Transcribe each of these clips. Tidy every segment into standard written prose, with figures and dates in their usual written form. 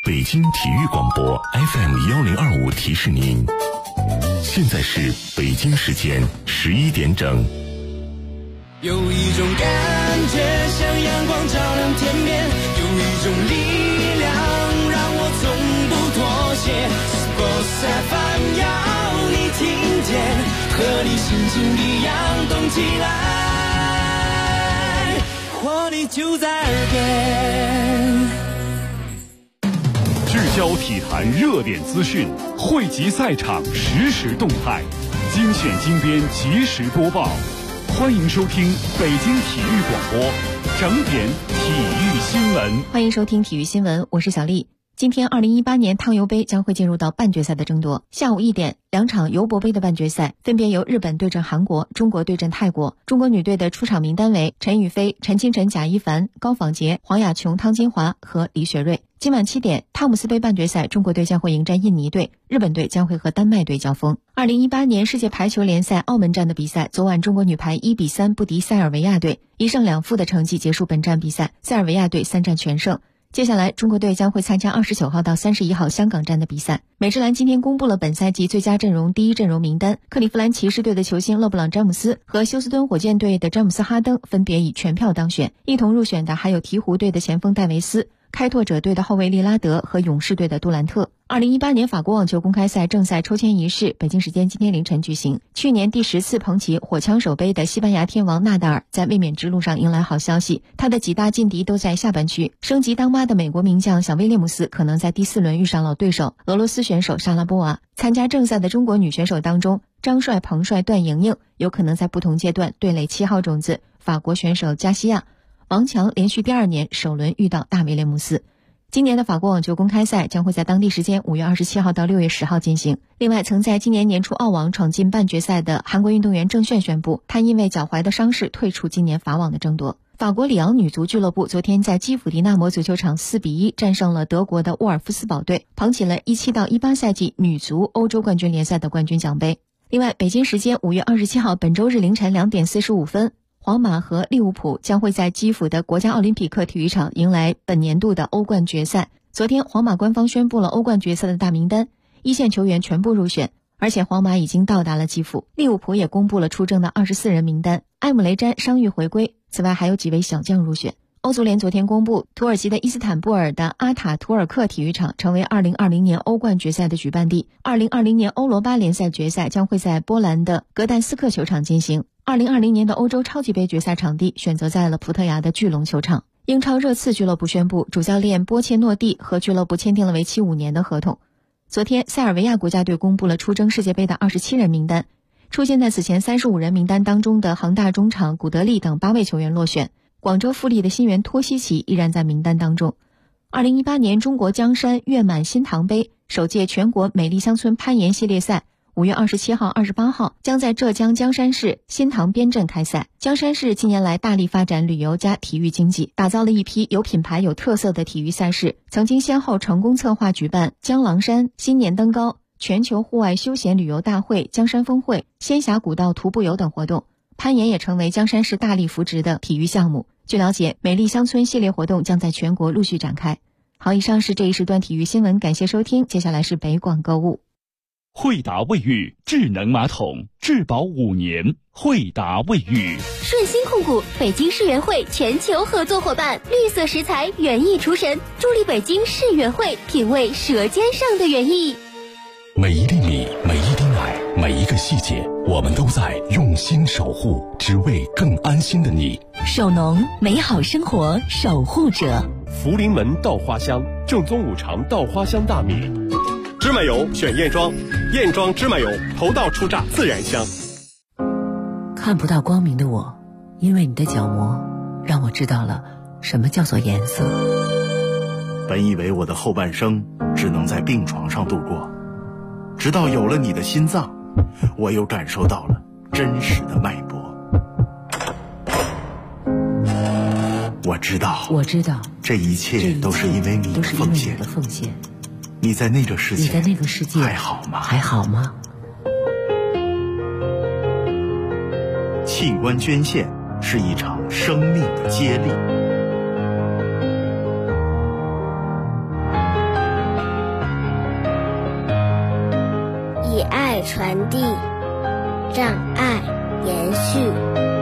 北京体育广播 FM1025提示您，现在是北京时间11点整。 有一种感觉像阳光照亮天边，有一种力量让我从不妥协。Sports FM 要你听见，和你心情一样动起来，活力就在耳边。 聚焦体坛热点资讯，汇集赛场实时动态，精选精编及时播报。欢迎收听北京体育广播整点体育新闻。 欢迎收听体育新闻，我是小丽。今天2018年汤尤杯将会进入到半决赛的争夺。下午1点，两场尤伯杯的半决赛分别由日本对阵韩国，中国对阵泰国。中国女队的出场名单为陈雨菲、陈清晨、贾一凡、高仿洁、黄雅琼、汤金华和李雪芮。今晚7点，汤姆斯杯半决赛，中国队将会迎战印尼队，日本队将会和丹麦队交锋。2018年世界排球联赛澳门站的比赛，昨晚中国女排1比3不敌塞尔维亚队，1胜2负的成绩结束本站比赛，塞尔维亚队3战全胜。接下来中国队将会参加29号到31号香港站的比赛。美职篮今天公布了本赛季最佳阵容第一阵容名单，克利夫兰骑士队的球星勒布朗詹姆斯和休斯敦火箭队的詹姆斯哈登分别以全票当选，一同入选的还有鹈鹕队的前锋戴维斯、开拓者队的后卫利拉德和勇士队的杜兰特。2018年法国网球公开赛正赛抽签仪式北京时间今天凌晨举行。去年第10次捧起火枪手杯的西班牙天王纳达尔在卫冕之路上迎来好消息，他的几大劲敌都在下半区。升级当妈的美国名将小威廉姆斯可能在第4轮遇上老对手俄罗斯选手莎拉波娃。参加正赛的中国女选手当中，张帅、彭帅、段莹莹有可能在不同阶段对垒7号种子法国选手加西亚。王强连续第2年首轮遇到大威廉姆斯。今年的法国网球公开赛将会在当地时间5月27号到6月10号进行。另外，曾在今年年初澳网闯进半决赛的韩国运动员郑炫宣布，他因为脚踝的伤势退出今年法网的争夺。法国里昂女足俱乐部昨天在基辅迪纳摩足球场4比1战胜了德国的沃尔夫斯堡队，捧起了17到18赛季女足欧洲冠军联赛的冠军奖杯。另外，北京时间5月27号本周日凌晨2点45分，皇马和利物浦将会在基辅的国家奥林匹克体育场迎来本年度的欧冠决赛。昨天皇马官方宣布了欧冠决赛的大名单，一线球员全部入选，而且皇马已经到达了基辅。利物浦也公布了出征的24人名单，埃姆雷詹伤愈回归，此外还有几位小将入选。欧足联昨天公布，土耳其的伊斯坦布尔的阿塔图尔克体育场成为2020年欧冠决赛的举办地。2020年欧罗巴联赛决赛将会在波兰的格但斯克球场进行。2020年的欧洲超级杯决赛场地选择在了葡萄牙的巨龙球场。英超热刺俱乐部宣布，主教练波切诺蒂和俱乐部签订了为期5年的合同。昨天，塞尔维亚国家队公布了出征世界杯的27人名单，出现在此前35人名单当中的恒大中场古德利等8位球员落选，广州富力的新援托西奇依然在名单当中。2018年中国江山月满新塘杯首届全国美丽乡村攀岩系列赛5月27号、28号将在浙江江山市新塘边镇开赛。江山市近年来大力发展旅游加体育经济，打造了一批有品牌有特色的体育赛事，曾经先后成功策划举办江郎山新年登高、全球户外休闲旅游大会、江山峰会、仙峡古道徒步游等活动。攀岩也成为江山市大力扶植的体育项目。据了解，美丽乡村系列活动将在全国陆续展开。好，以上是这一时段体育新闻，感谢收听，接下来是北广购物。 惠达卫浴智能马桶，质保5年。惠达卫浴。 顺鑫控股北京世园会全球合作伙伴，绿色食材园艺厨神，助力北京世园会品味舌尖上的园艺。 每一粒米，每一滴奶，每一个细节，我们都在用心守护，只为更安心的你。 守农，美好生活守护者。 福临门稻花香，正宗5常稻花香大米。芝麻油选燕庄，燕庄芝麻油，头道出榨自然香。 看不到光明的我，因为你的角膜让我知道了什么叫做颜色。 本以为我的后半生只能在病床上度过，直到有了你的心脏，我又感受到了真实的脉搏。我知道，这一切都是因为你的奉献。你在那个世界还好吗？器官捐献是一场生命的接力。 爱传递，让爱延续。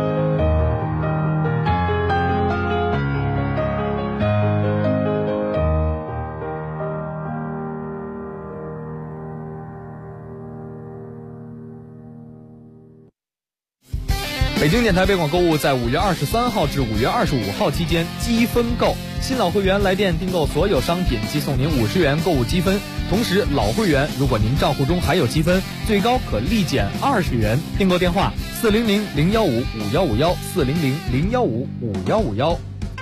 北京电台北广购物在5月23号至5月25号期间积分购，新老会员来电订购所有商品即送您50元购物积分，同时老会员如果您账户中还有积分，最高可立减20元。订购电话400-015-5151，400-015-5151。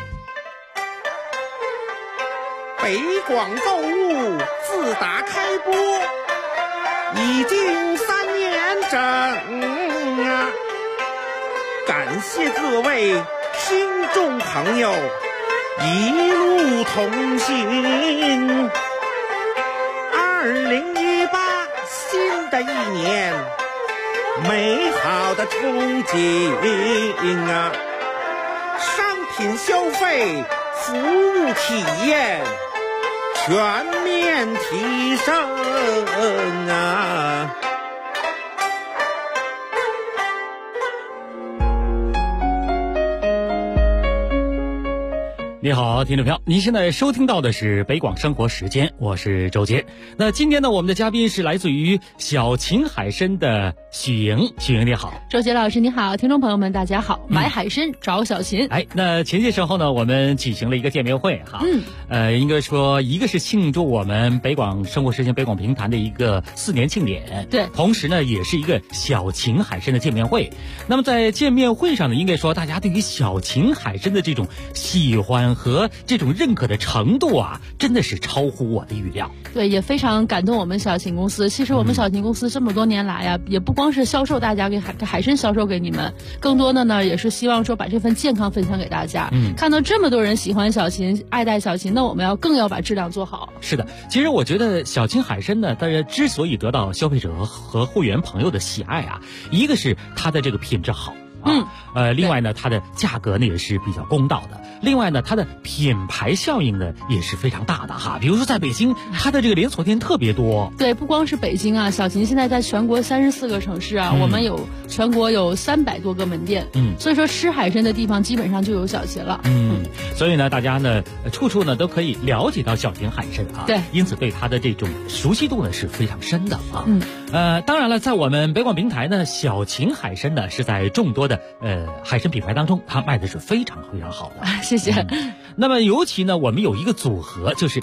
北广购物自打开播已经3年整啊！感谢各位听众朋友一路同行。2018新的一年，美好的憧憬啊！商品消费、服务体验全面提升啊！ 你好，听众朋友，您现在收听到的是北广生活时间，我是周杰。那今天呢，我们的嘉宾是来自于小秦海参的许莹。许莹你好。 周杰老师你好，听众朋友们大家好。买海参找小秦。 那前些时候呢，我们举行了一个见面会哈。应该说一个是庆祝我们北广生活时间北广评坛的一个4年庆典， 对， 同时呢也是一个小秦海参的见面会。那么在见面会上呢，应该说大家对于小秦海参的这种喜欢和这种认可的程度啊，真的是超乎我的预料。 对，也非常感动我们小秦公司。其实我们小秦公司这么多年来呀，也不光是销售大家给海参销售给你们，更多的呢也是希望说把这份健康分享给大家。看到这么多人喜欢小秦，爱戴小秦，那我们更要把质量做好。 是的，其实我觉得小秦海参呢，大家之所以得到消费者和会员朋友的喜爱啊，一个是它的这个品质好。另外呢，它的价格呢也是比较公道的。另外呢，它的品牌效应呢也是非常大的哈。比如说在北京，它的这个连锁店特别多。 对，不光是北京啊，小秦现在在全国34个城市啊，我们全国有300多个门店。所以说吃海参的地方基本上就有小秦了。 所以呢，大家呢处处呢都可以了解到小秦海参啊。 对， 因此对它的这种熟悉度呢是非常深的啊。当然了，在我们北广平台呢，小秦海参呢是在众多的海参品牌当中，它卖的是非常非常好的。 谢谢。 那么尤其呢，我们有一个组合，就是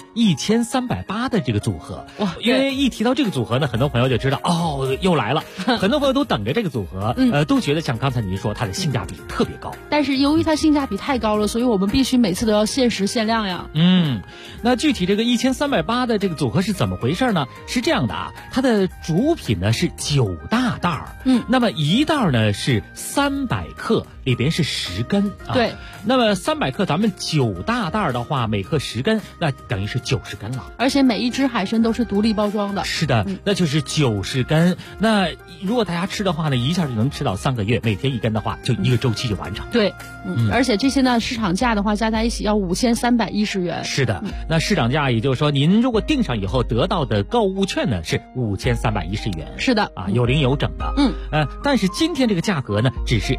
1380的这个组合。哇！因为一提到这个组合呢，很多朋友就知道哦，又来了。很多朋友都等着这个组合，都觉得像刚才您说，它的性价比特别高。 但是由于它性价比太高了，所以我们必须每次都要限时限量呀。 那具体这个1380的这个组合是怎么回事呢？是这样的啊，它的主品呢是9大袋儿。那么一袋呢是300克，里边是10根啊。 对。 那么300克，咱们9大袋的话，每克10根，那等于是90根了。 而且每一只海参都是独立包装的。 是的，那就是90根。那如果大家吃的话呢，一下就能吃到3个月，每天1根的话，就一个周期就完成。 对，而且这些呢，市场价的话加在一起要5310元。 是的，那市场价也就是说，您如果订上以后得到的购物券呢是5310元。 是的， 啊，有零有整的。但是今天这个价格呢，只是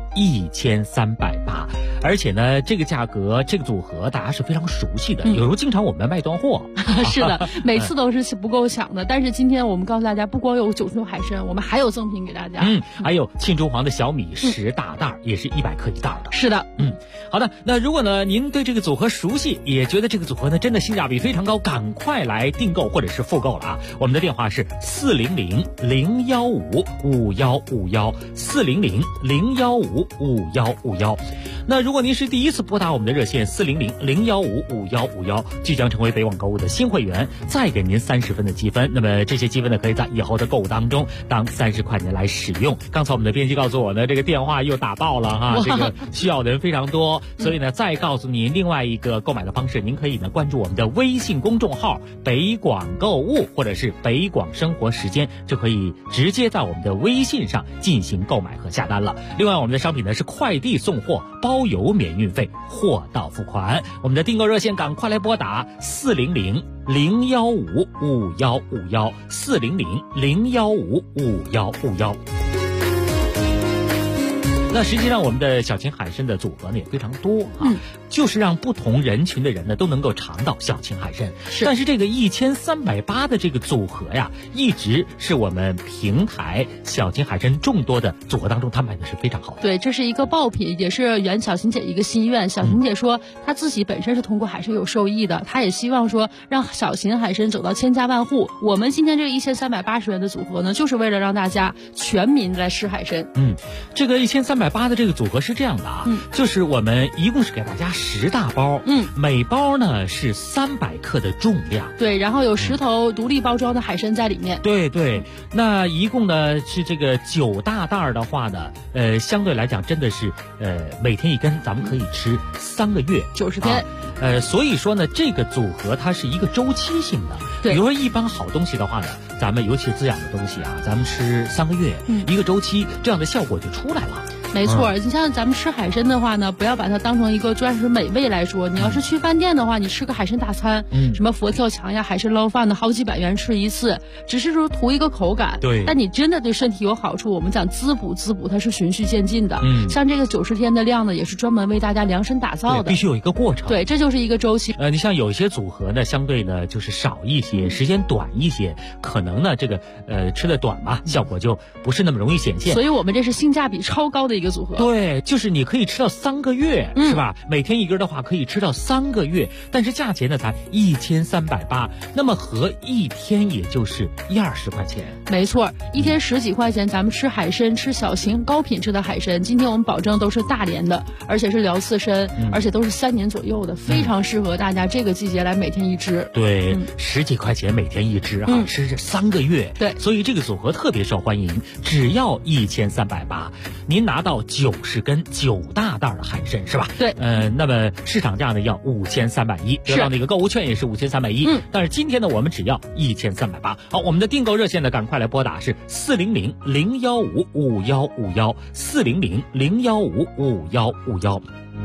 1380，而且呢，这个价格这个组合大家是非常熟悉的，有时候经常我们卖断货。 是的，每次都是不够抢的。但是今天我们告诉大家，不光有90种海参，我们还有赠品给大家。 还有沁中黄的小米10大袋，也是100克一袋的。 是的， 好的。那如果呢您对这个组合熟悉，也觉得这个组合呢真的性价比非常高，赶快来订购或者是复购了啊！我们的电话是400-015-5151，400-015-5151。那如果您是第一次拨打我们的热线400-015-5151，即将成为北网购物的新会员，再给您30分的积分。那么这些积分呢，可以在以后的购物当中当30块钱来使用。刚才我们的编辑告诉我呢，这个电话又打爆了哈，这个需要的人非常多，所以呢，再告诉您另外一个购买的方式，您可以呢关注我们的微信公众号北广购物或者是北广生活时间，就可以直接在我们的微信上进行购买和下单了。另外，我们的商品呢是快递送货，包邮邮免运费，货到付款。我们的订购热线赶快来拨打400-015-5151，400-015-5151。那实际上我们的小秦海参的组合呢也非常多啊，就是让不同人群的人呢都能够尝到小秦海参。但是这个1380的这个组合呀，一直是我们平台小秦海参众多的组合当中，它卖的是非常好的。 对，这是一个爆品，也是圆小秦姐一个心愿。小秦姐说，她自己本身是通过海参有受益的，她也希望说让小秦海参走到千家万户。我们今天这个1380元的组合呢，就是为了让大家全民来吃海参。 这个1380的这个组合是这样的啊，就是我们一共是给大家10大包，每包呢是300克的重量， 对，然后有10头独立包装的海参在里面， 对，那一共呢是这个9大袋的话呢，相对来讲真的是每天一根，咱们可以吃3个月 90天， 所以说呢这个组合它是一个周期性的，比如说一般好东西的话呢，咱们尤其是滋养的东西啊，咱们吃3个月，一个周期，这样的效果就出来了。 没错，你像咱们吃海参的话呢，不要把它当成一个专属美味来说。你要是去饭店的话，你吃个海参大餐，什么佛跳墙呀、海参捞饭的，好几百元吃一次，只是说图一个口感。 对， 但你真的对身体有好处。我们讲滋补，它是循序渐进的。像这个90天的量呢，也是专门为大家量身打造的， 必须有一个过程。 对，这就是一个周期。 你像有一些组合呢，相对呢就是少一些，时间短一些，可能呢这个吃的短嘛，效果就不是那么容易显现。 所以我们这是性价比超高的一个组合。 对。就是你可以吃到3个月，是吧？每天一根的话可以吃到3个月，但是价钱呢才1380，那么合一天也就是120块钱。 没错，一天10几块钱，咱们吃海参，吃小秦高品质的海参。今天我们保证都是大连的，而且是辽刺参，而且都是3年左右的，非常适合大家这个季节来每天一只。 对，10几块钱每天一只啊，吃这3个月。 对， 所以这个组合特别受欢迎，只要1380，您拿到90根9大袋的海参是吧？ 对， 那么市场价呢要5310，得到那个购物券也是5310。但是今天呢，我们只要1380。好，我们的订购热线呢，赶快来拨打是400-015-5151，400-015-5151。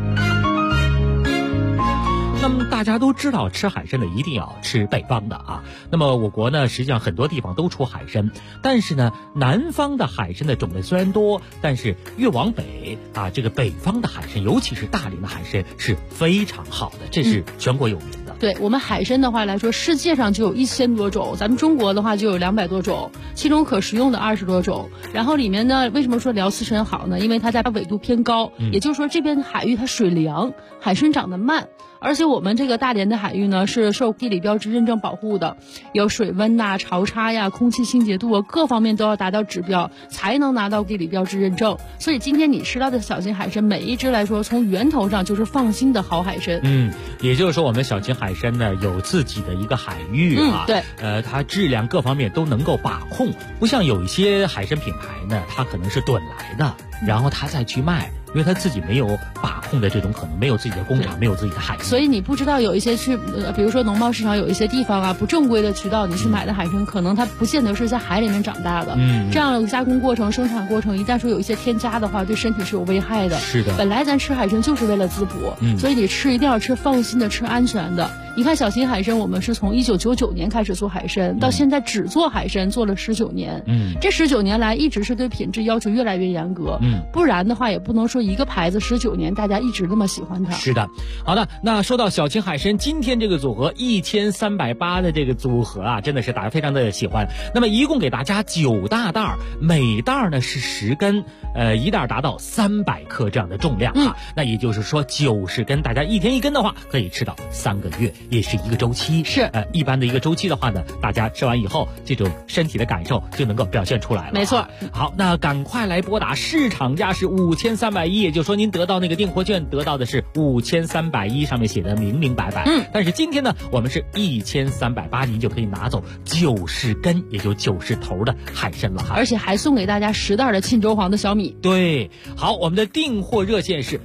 那么大家都知道，吃海参的一定要吃北方的啊。那么我国呢，实际上很多地方都出海参，但是呢，南方的海参的种类虽然多，但是越往北啊，这个北方的海参，尤其是大连的海参是非常好的，这是全国有名的。 对，我们海参的话来说，世界上就有1000多种，咱们中国的话就有200多种，其中可食用的20多种。然后里面呢，为什么说辽刺参好呢？因为它在纬度偏高，也就是说这边海域它水凉，海参长得慢。而且我们这个大连的海域呢，是受地理标志认证保护的，有水温呐、潮差呀、空气清洁度啊，各方面都要达到指标，才能拿到地理标志认证。所以今天你吃到的小秦海参，每一只来说，从源头上就是放心的好海参。 也就是说，我们小秦海参呢有自己的一个海域啊， 对， 它质量各方面都能够把控，不像有一些海参品牌呢，它可能是趸来的，然后它再去卖。因为他自己没有把控的这种可能，没有自己的工厂，没有自己的海域， 所以你不知道有一些去，比如说农贸市场有一些地方啊，不正规的渠道，你去买的海参，可能它不见得是在海里面长大的。这样加工过程、生产过程，一旦说有一些添加的话，对身体是有危害的。 是的， 本来咱吃海参就是为了滋补，所以你吃一定要吃放心的、吃安全的。你看小秦海参，我们是从1999年开始做海参，到现在只做海参做了19年。这19年来一直是对品质要求越来越严格。不然的话也不能说一个牌子19年大家一直那么喜欢它。 是的，好的，那说到小秦海参，今天这个组合1380的这个组合啊，真的是大家非常的喜欢。那么一共给大家9大袋，每袋呢是10根，一袋达到300克这样的重量啊。那也就是说90根，大家一天一根的话，可以吃到3个月。也是一个周期， 是一般的一个周期的话呢，大家吃完以后，这种身体的感受就能够表现出来了。 没错， 好，那赶快来拨打，市场价是5310，也就是说您得到那个订货券，得到的是5310，上面写的明明白白。但是今天呢，我们是1380，您就可以拿走90根，也就90头的海参了哈， 而且还送给大家10袋的沁州黄的小米。 对，好，我们的订货热线是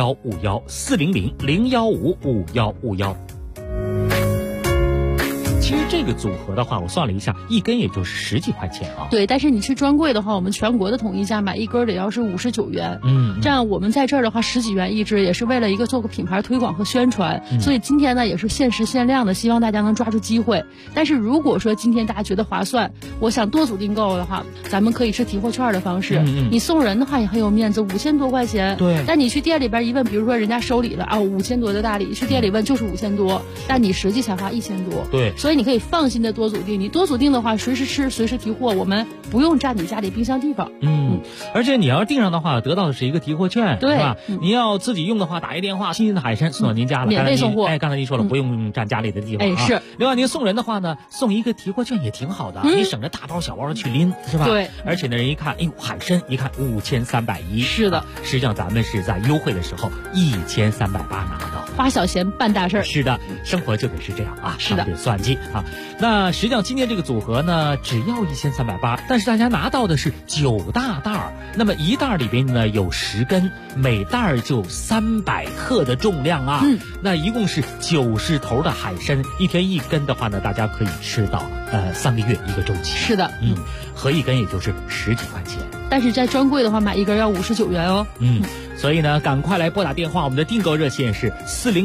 400-015-5151，400-015-5151。 其实这个组合的话，我算了一下，一根也就是10几块钱啊。 对，但是你去专柜的话，我们全国的统一价买一根得要是59元。这样我们在这儿的话10几元一支，也是为了一个做个品牌推广和宣传。所以今天呢也是限时限量的，希望大家能抓住机会。但是如果说今天大家觉得划算，我想多组订购的话，咱们可以是提货券的方式。你送人的话也很有面子，5000多块钱。 对。 但你去店里边一问，比如说人家收礼了啊，5000多的大礼，去店里问就是5000多，但你实际才花1000多。 对。 所以你可以放心的多组订，你多组订的话，随时吃，随时提货，我们不用占你家里冰箱地方。 而且你要订上的话，得到的是一个提货券， 对， 是吧？你要自己用的话，打一电话，新鲜的海参送到您家了， 免费送货。 刚才您说了，不用占家里的地方。 是。 另外，您送人的话呢，送一个提货券也挺好的，你省着大包小包的去拎，是吧？ 对。 而且呢，人一看，哎呦，海参一看5310， 是的。 实际上咱们是在优惠的时候1380拿到， 花小钱办大事儿。 是的，生活就得是这样啊， 是的， 得算计啊。那实际上今天这个组合呢，只要1380，但是大家拿到的是9大袋儿，那么一袋里边呢有10根，每袋就300克的重量啊。那一共是90头的海参，一天1根的话呢，大家可以吃到3个月一个周期。 是的， 合一根也就是10几块钱。 但是在专柜的话，买一根要59元哦。 所以呢，赶快来拨打电话，我们的订购热线是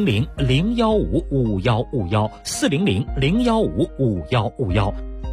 400-015-5151，400-015-5151。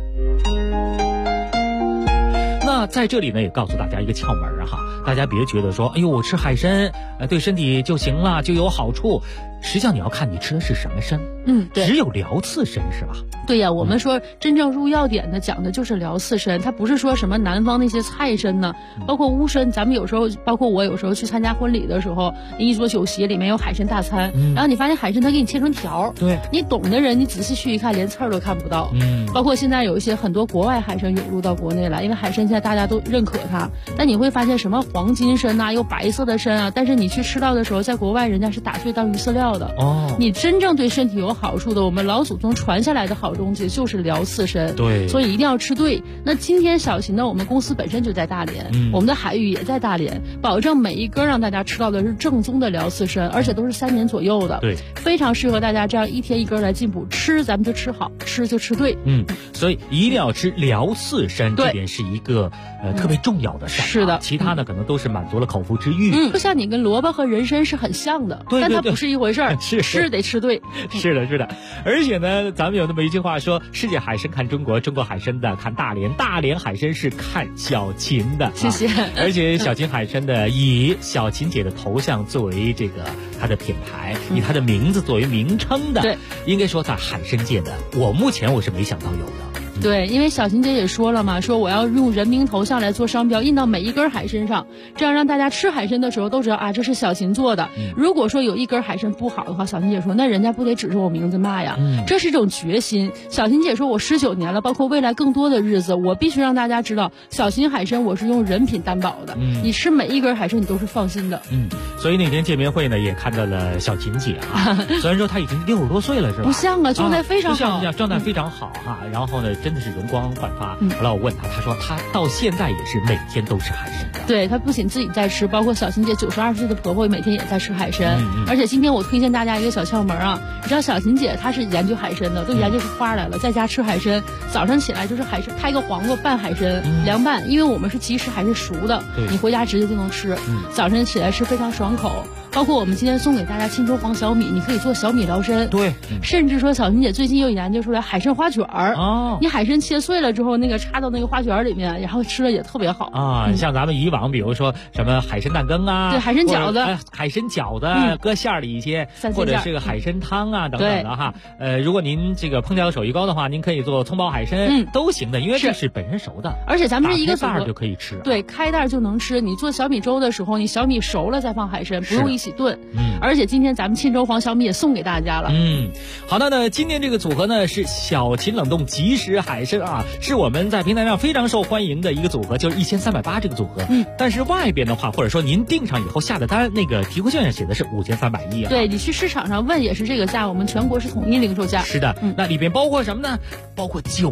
那在这里呢，也告诉大家一个窍门哈，大家别觉得说，哎呦，我吃海参，对身体就行了，就有好处。实际上你要看你吃的是什么参， 对， 只有辽刺参是吧？ 对呀，我们说真正入药典的讲的就是辽刺参，它不是说什么南方那些菜参呢，包括乌参，咱们有时候，包括我有时候去参加婚礼的时候，一桌酒席里面有海参大餐，然后你发现海参它给你切成条， 对， 你懂的人，你仔细去一看，连刺儿都看不到。包括现在有一些很多国外海参涌入到国内来，因为海参现在大家都认可它，但你会发现什么黄金参啊，有白色的参啊，但是你去吃到的时候，在国外人家是打碎当鱼饲料的。你真正对身体有好处的，我们老祖宗传下来的好东西就是辽刺参， 对， 所以一定要吃对。那今天小秦呢，我们公司本身就在大连，我们的海域也在大连，保证每一根让大家吃到的是正宗的辽刺参，而且都是3年左右的， 对， 非常适合大家这样一天一根来进补。吃咱们就吃好，吃就吃对。 所以一定要吃辽刺参，这点是一个特别重要的事。 是的， 其他呢可能都是满足了口腹之欲。 就像你跟萝卜和人参是很像的， 对， 但它不是一回事儿。吃得吃对。 是的，是的。而且呢，咱们有那么一句话说，世界海参看中国，中国海参的看大连，大连海参是看小秦的。 谢谢。 而且小秦海参的以小秦姐的头像作为这个它的品牌，以它的名字作为名称的， 对， 应该说在海参界的，目前我是没想到有的。 对，因为小秦姐也说了嘛，说我要用人名头像来做商标，印到每一根海参上，这样让大家吃海参的时候都知道啊，这是小秦做的。如果说有一根海参不好的话，小秦姐说那人家不得指着我名字骂呀。这是一种决心。小秦姐说我19年了，包括未来更多的日子，我必须让大家知道，小秦海参我是用人品担保的。你吃每一根海参你都是放心的。 所以那天见面会呢，也看到了小秦姐啊，虽然说她已经60多岁了，是吧？ 不像啊，状态非常好， 状态非常好哈。然后呢，真的是容光焕发。后来我问她，她说她到现在也是每天都吃海参的。 对，她不仅自己在吃，包括小秦姐92岁的婆婆每天也在吃海参。而且今天我推荐大家一个小窍门啊，你知道小秦姐她是研究海参的，都研究出花来了，在家吃海参，早上起来就是海参开个黄瓜拌海参，凉拌，因为我们是即食还是熟的，你回家直接就能吃。早晨起来吃非常爽口。包括我们今天送给大家沁州黄小米，你可以做小米辽参。 对， 甚至说小秦姐最近又研究出来海参花卷儿。你海参切碎了之后，那个插到那个花卷里面，然后吃了也特别好啊。像咱们以往比如说什么海参蛋羹啊， 对，海参饺子， 海参饺子搁馅儿里一些，或者是个海参汤啊等等的哈。如果您这个烹调手艺高的话，您可以做葱爆海参，都行的，因为这是本身熟的， 而且咱们是一个袋就可以吃。 对，开袋就能吃。你做小米粥的时候，你小米熟了再放海参，不用一起炖。而且今天咱们沁州黄小米也送给大家了。 好的呢，今天这个组合呢是小秦冷冻即食海参啊，是我们在平台上非常受欢迎的一个组合，就是1380这个组合。但是外边的话，或者说您订上以后下的单，那个提货券上写的是5310啊。 对，你去市场上问也是这个价，我们全国是统一零售价。 是的，那里边包括什么呢？包括9大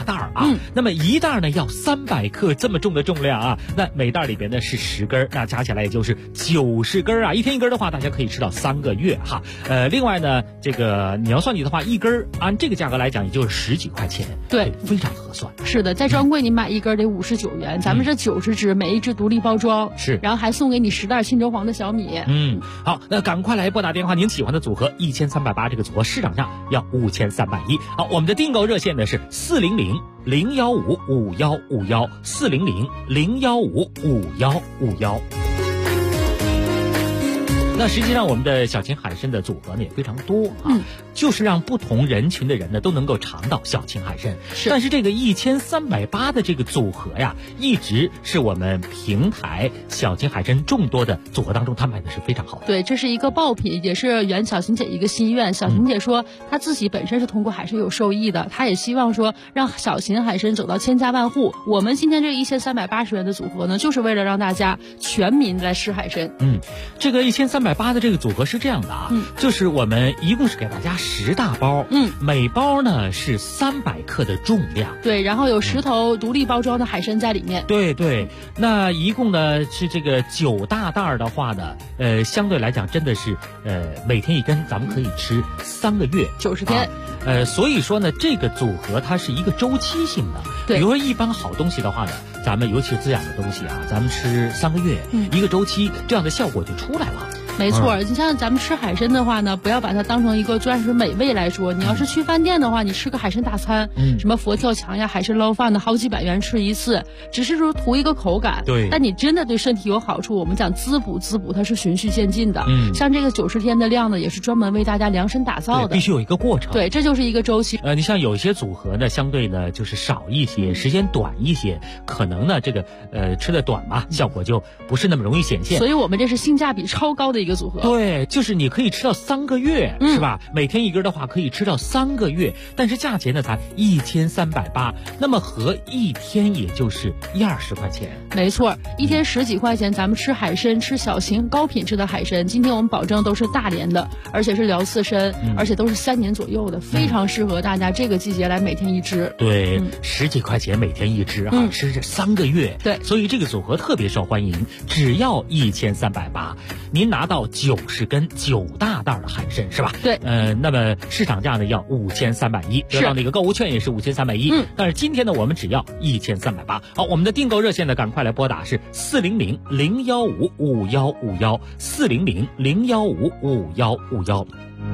袋啊。那么一袋呢要300克这么重的重量啊，那每袋里边呢是10根，那加起来也就是90根啊。一天一根的话，大家可以吃到3个月哈。另外呢，这个你要算计的话，一根按这个价格来讲，也就是10几块钱， 对， 非常合算。 是的，在专柜你买一根得59元，咱们这90只，每一只独立包装， 是， 然后还送给你10袋青州黄的小米。 好，那赶快来拨打电话，您喜欢的组合1380这个组合市场上要5310。好，我们的订购热线呢是400-015-5151，400-015-5151。那实际上我们的小秦海参的组合呢也非常多啊，就是让不同人群的人呢都能够尝到小秦海参。但是这个1380的这个组合呀，一直是我们平台小秦海参众多的组合当中，它卖的是非常好的。 对，这是一个爆品，也是圆小秦姐一个心愿。小秦姐说，她自己本身是通过海参有受益的，她也希望说让小秦海参走到千家万户。我们今天这个1380元的组合呢，就是为了让大家全民来吃海参。 这个1380的这个组合是这样的啊，就是我们一共是给大家10大包，每包呢是300克的重量， 对，然后有10头独立包装的海参在里面， 对，那一共呢是这个9大袋的话呢，相对来讲真的是每天一根，咱们可以吃3个月 90天， 所以说呢这个组合它是一个周期性的， 对， 比如说一般好东西的话呢，咱们尤其是滋养的东西啊，咱们吃3个月，一个周期，这样的效果就出来了。 没错，你像咱们吃海参的话呢，不要把它当成一个钻石美味来说。你要是去饭店的话，你吃个海参大餐，什么佛跳墙呀、海参捞饭的，好几百元吃一次，只是说图一个口感。 对， 但你真的对身体有好处。我们讲滋补，它是循序渐进的。像这个90天的量呢，也是专门为大家量身打造的， 必须有一个过程。 对，这就是一个周期。 你像有一些组合呢，相对呢就是少一些，时间短一些，可能呢这个吃的短嘛，效果就不是那么容易显现。 所以我们这是性价比超高的一个组合。 对。就是你可以吃到3个月，是吧？每天一根的话可以吃到3个月，但是价钱呢才1380，那么合一天也就是20块钱。 没错，一天10几块钱，咱们吃海参，吃小秦高品质的海参。今天我们保证都是大连的，而且是辽刺参，而且都是3年左右的，非常适合大家这个季节来每天一只。 对，10几块钱每天一只啊，吃这3个月。 对， 所以这个组合特别受欢迎，只要1380，您拿到90根9大袋的海参是吧？ 对， 那么市场价呢要5310，得到那个购物券也是5310。但是今天呢，我们只要1380。好，我们的订购热线呢，赶快来拨打是400-015-5151，400-015-5151。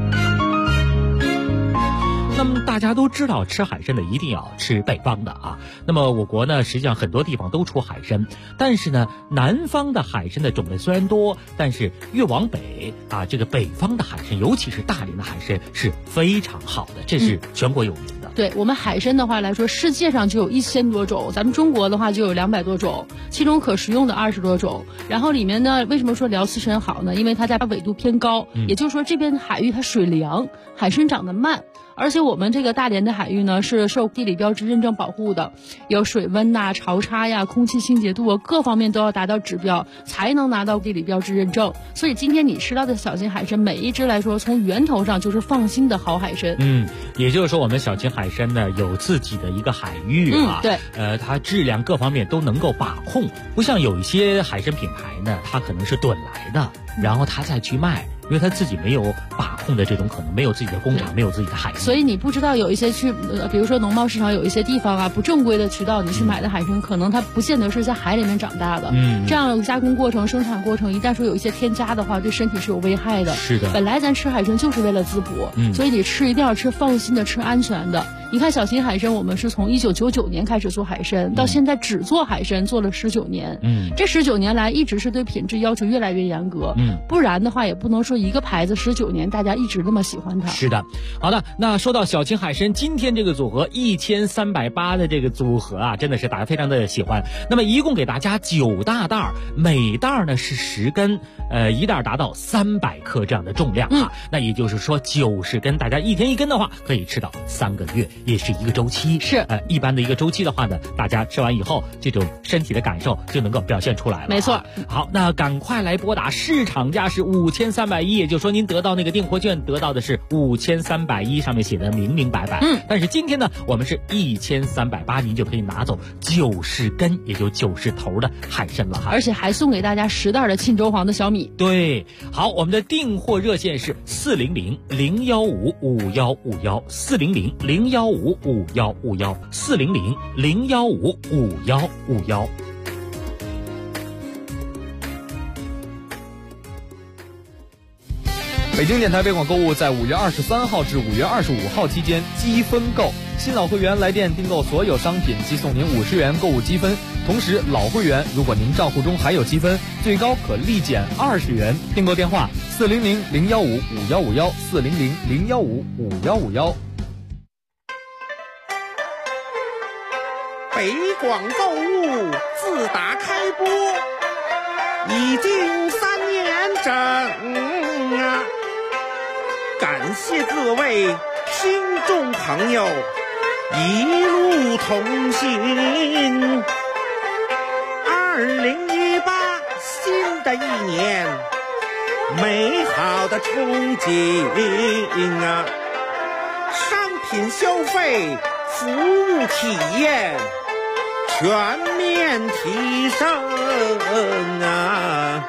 那么大家都知道，吃海参的一定要吃北方的啊。那么我国呢，实际上很多地方都出海参，但是呢，南方的海参的种类虽然多，但是越往北啊，这个北方的海参，尤其是大连的海参是非常好的，这是全国有名的。 对，我们海参的话来说，世界上就有1000多种，咱们中国的话就有200多种，其中可食用的20多种。然后里面呢，为什么说辽刺参好呢？因为它在纬度偏高，也就是说这边海域它水凉，海参长得慢。而且我们这个大连的海域呢，是受地理标志认证保护的，有水温呐、潮差呀、空气清洁度啊，各方面都要达到指标，才能拿到地理标志认证。所以今天你吃到的小秦海参，每一只来说，从源头上就是放心的好海参。 也就是说，我们小秦海参呢有自己的一个海域啊， 对， 它质量各方面都能够把控，不像有一些海参品牌呢，它可能是趸来的，然后它再去卖。因为他自己没有把控的这种可能，没有自己的工厂，没有自己的海域， 所以你不知道有一些比如说农贸市场有一些地方啊，不正规的渠道，你去买的海参，可能它不见得是在海里面长大的。这样加工过程、生产过程，一旦说有一些添加的话，对身体是有危害的。 是的， 本来咱吃海参就是为了滋补，所以你吃一定要吃放心的，吃安全的。你看小秦海参，我们是从1999年开始做海参，到现在只做海参做了19年。这19年来一直是对品质要求越来越严格。不然的话也不能说一个牌子19年大家一直那么喜欢它。 是的，好的，那说到小秦海参，今天这个组合1380的这个组合啊，真的是大家非常的喜欢。那么一共给大家9大袋，每袋呢是10根，一袋达到300克这样的重量啊。那也就是说90根，大家一天一根的话，可以吃到3个月。 也是一个周期。 是一般的一个周期的话呢，大家吃完以后，这种身体的感受就能够表现出来了。 没错。 好，那赶快来拨打市场价是5310，也就是说您得到那个订货券得到的是5310，上面写的明明白白。但是今天呢，我们是1380，您就可以拿走90根，也就90头的海参了哈。 而且还送给大家10袋的沁州黄的小米。 对，好，我们的订货热线是400-015-5151，400-015-5151，400-015-5151。 北京电台北广购物在5月23号至5月25号期间积分购，新老会员来电订购所有商品即送您50元购物积分，同时老会员如果您账户中还有积分，最高可立减20元。订购电话400-015-5151，400-015-5151。 北广购物自打开播已经3年整啊！感谢各位听众朋友一路同行。2018新的一年，美好的憧憬啊！商品消费、服务体验全面提升啊！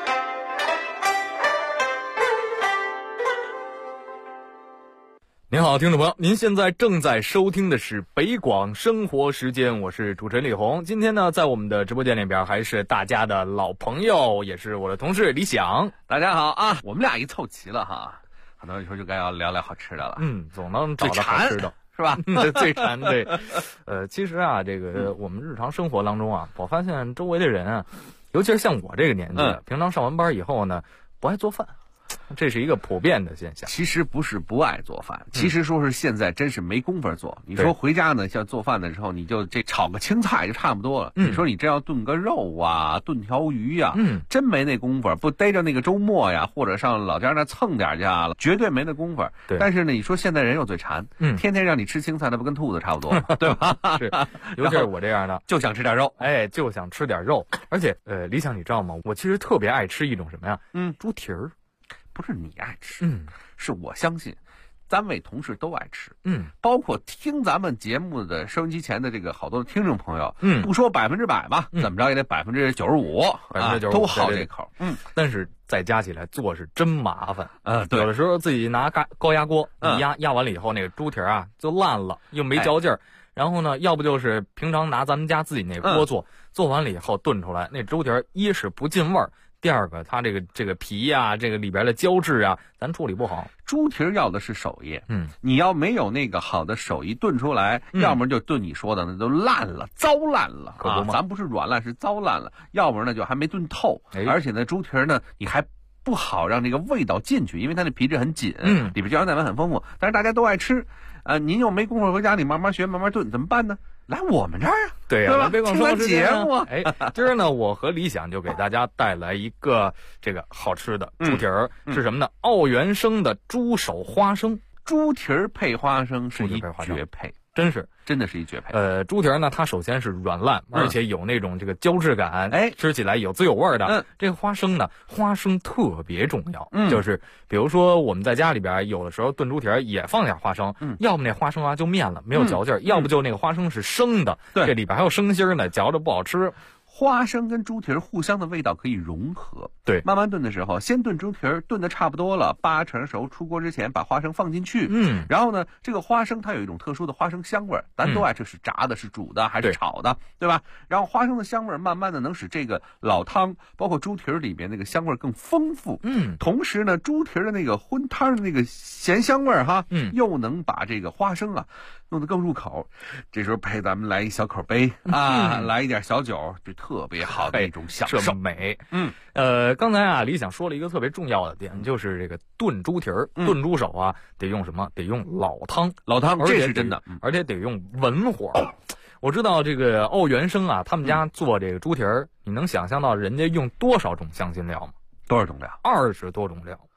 您好，听众朋友，您现在正在收听的是北广生活时间，我是主持人李红。今天呢，在我们的直播间里边还是大家的老朋友，也是我的同事李想。 大家好啊，我们俩一凑齐了哈，很多人说就该要聊聊好吃的了。 总能找到好吃的。 是吧？ 最馋对，其实啊，这个我们日常生活当中啊，我发现周围的人啊，尤其是像我这个年纪，平常上完班以后呢，不爱做饭。这是一个普遍的现象。 其实不是不爱做饭，其实说是现在真是没工夫做。你说回家呢，像做饭的时候，你就这炒个青菜就差不多了。你说你这要炖个肉啊，炖条鱼啊，真没那功夫，不逮着那个周末呀，或者上老家那蹭点去了，绝对没那功夫。但是呢，你说现在人又嘴馋，天天让你吃青菜，那不跟兔子差不多吗？对吧？ 是，尤其是我这样的， 就想吃点肉， 就想吃点肉。而且李想，你知道吗？我其实特别爱吃一种什么呀？猪蹄儿。 不是你爱吃，是我相信单位同事都爱吃，包括听咱们节目的收音机前的这个好多的听众朋友，不说100%吧，怎么着也得95%，都好这口， 但是再加起来做是真麻烦， 对， 有的时候自己拿高压锅一压完了以后，那个猪蹄啊就烂了，又没嚼劲儿。然后呢，要不就是平常拿咱们家自己那锅做完了以后炖出来，那猪蹄一是不进味儿。第二个，它这个皮呀，这个里边的胶质啊，咱处理不好。 猪蹄要的是手艺，你要没有那个好的手艺炖出来，要么就炖你说的那都烂了，糟烂了啊！ 咱不是软烂，是糟烂了。要不呢就还没炖透，而且呢猪蹄呢你还不好让这个味道进去，因为它那皮质很紧，里边胶原蛋白很丰富。但是大家都爱吃，您又没工夫回家里慢慢学慢慢炖，怎么办呢？来我们这儿啊， 对呀， 听咱节目。 今儿呢，我和李想就给大家带来一个这个好吃的猪蹄儿，是什么呢？奥元生的猪手花生， 猪蹄儿配花生是一绝配，真的是一绝配。 猪蹄儿呢，它首先是软烂，而且有那种这个胶质感，吃起来有滋有味的。这个花生呢，花生特别重要，就是比如说我们在家里边有的时候炖猪蹄儿也放点花生，要么那花生啊就面了，没有嚼劲儿，要不就那个花生是生的，这里边还有生心呢，嚼着不好吃。 花生跟猪蹄儿互相的味道可以融合， 对， 慢慢炖的时候，先炖猪蹄儿，炖的差不多了，8成熟，出锅之前把花生放进去，然后呢，这个花生它有一种特殊的花生香味儿，咱都爱吃是炸的、是煮的还是炒的，对吧？然后花生的香味儿慢慢的能使这个老汤，包括猪蹄儿里面那个香味儿更丰富，同时呢，猪蹄儿的那个荤汤的那个咸香味儿哈，又能把这个花生啊弄得更入口，这时候配咱们来一小口杯啊，来一点小酒，就特别好的一种享受， 美。刚才啊，李想说了一个特别重要的点，就是这个炖猪蹄儿、炖猪手啊，得用什么？得用老汤， 这是真的， 而且得用文火。我知道这个奥元生啊，他们家做这个猪蹄儿，你能想象到人家用多少种香辛料吗？ 多少种料？ 20多种料。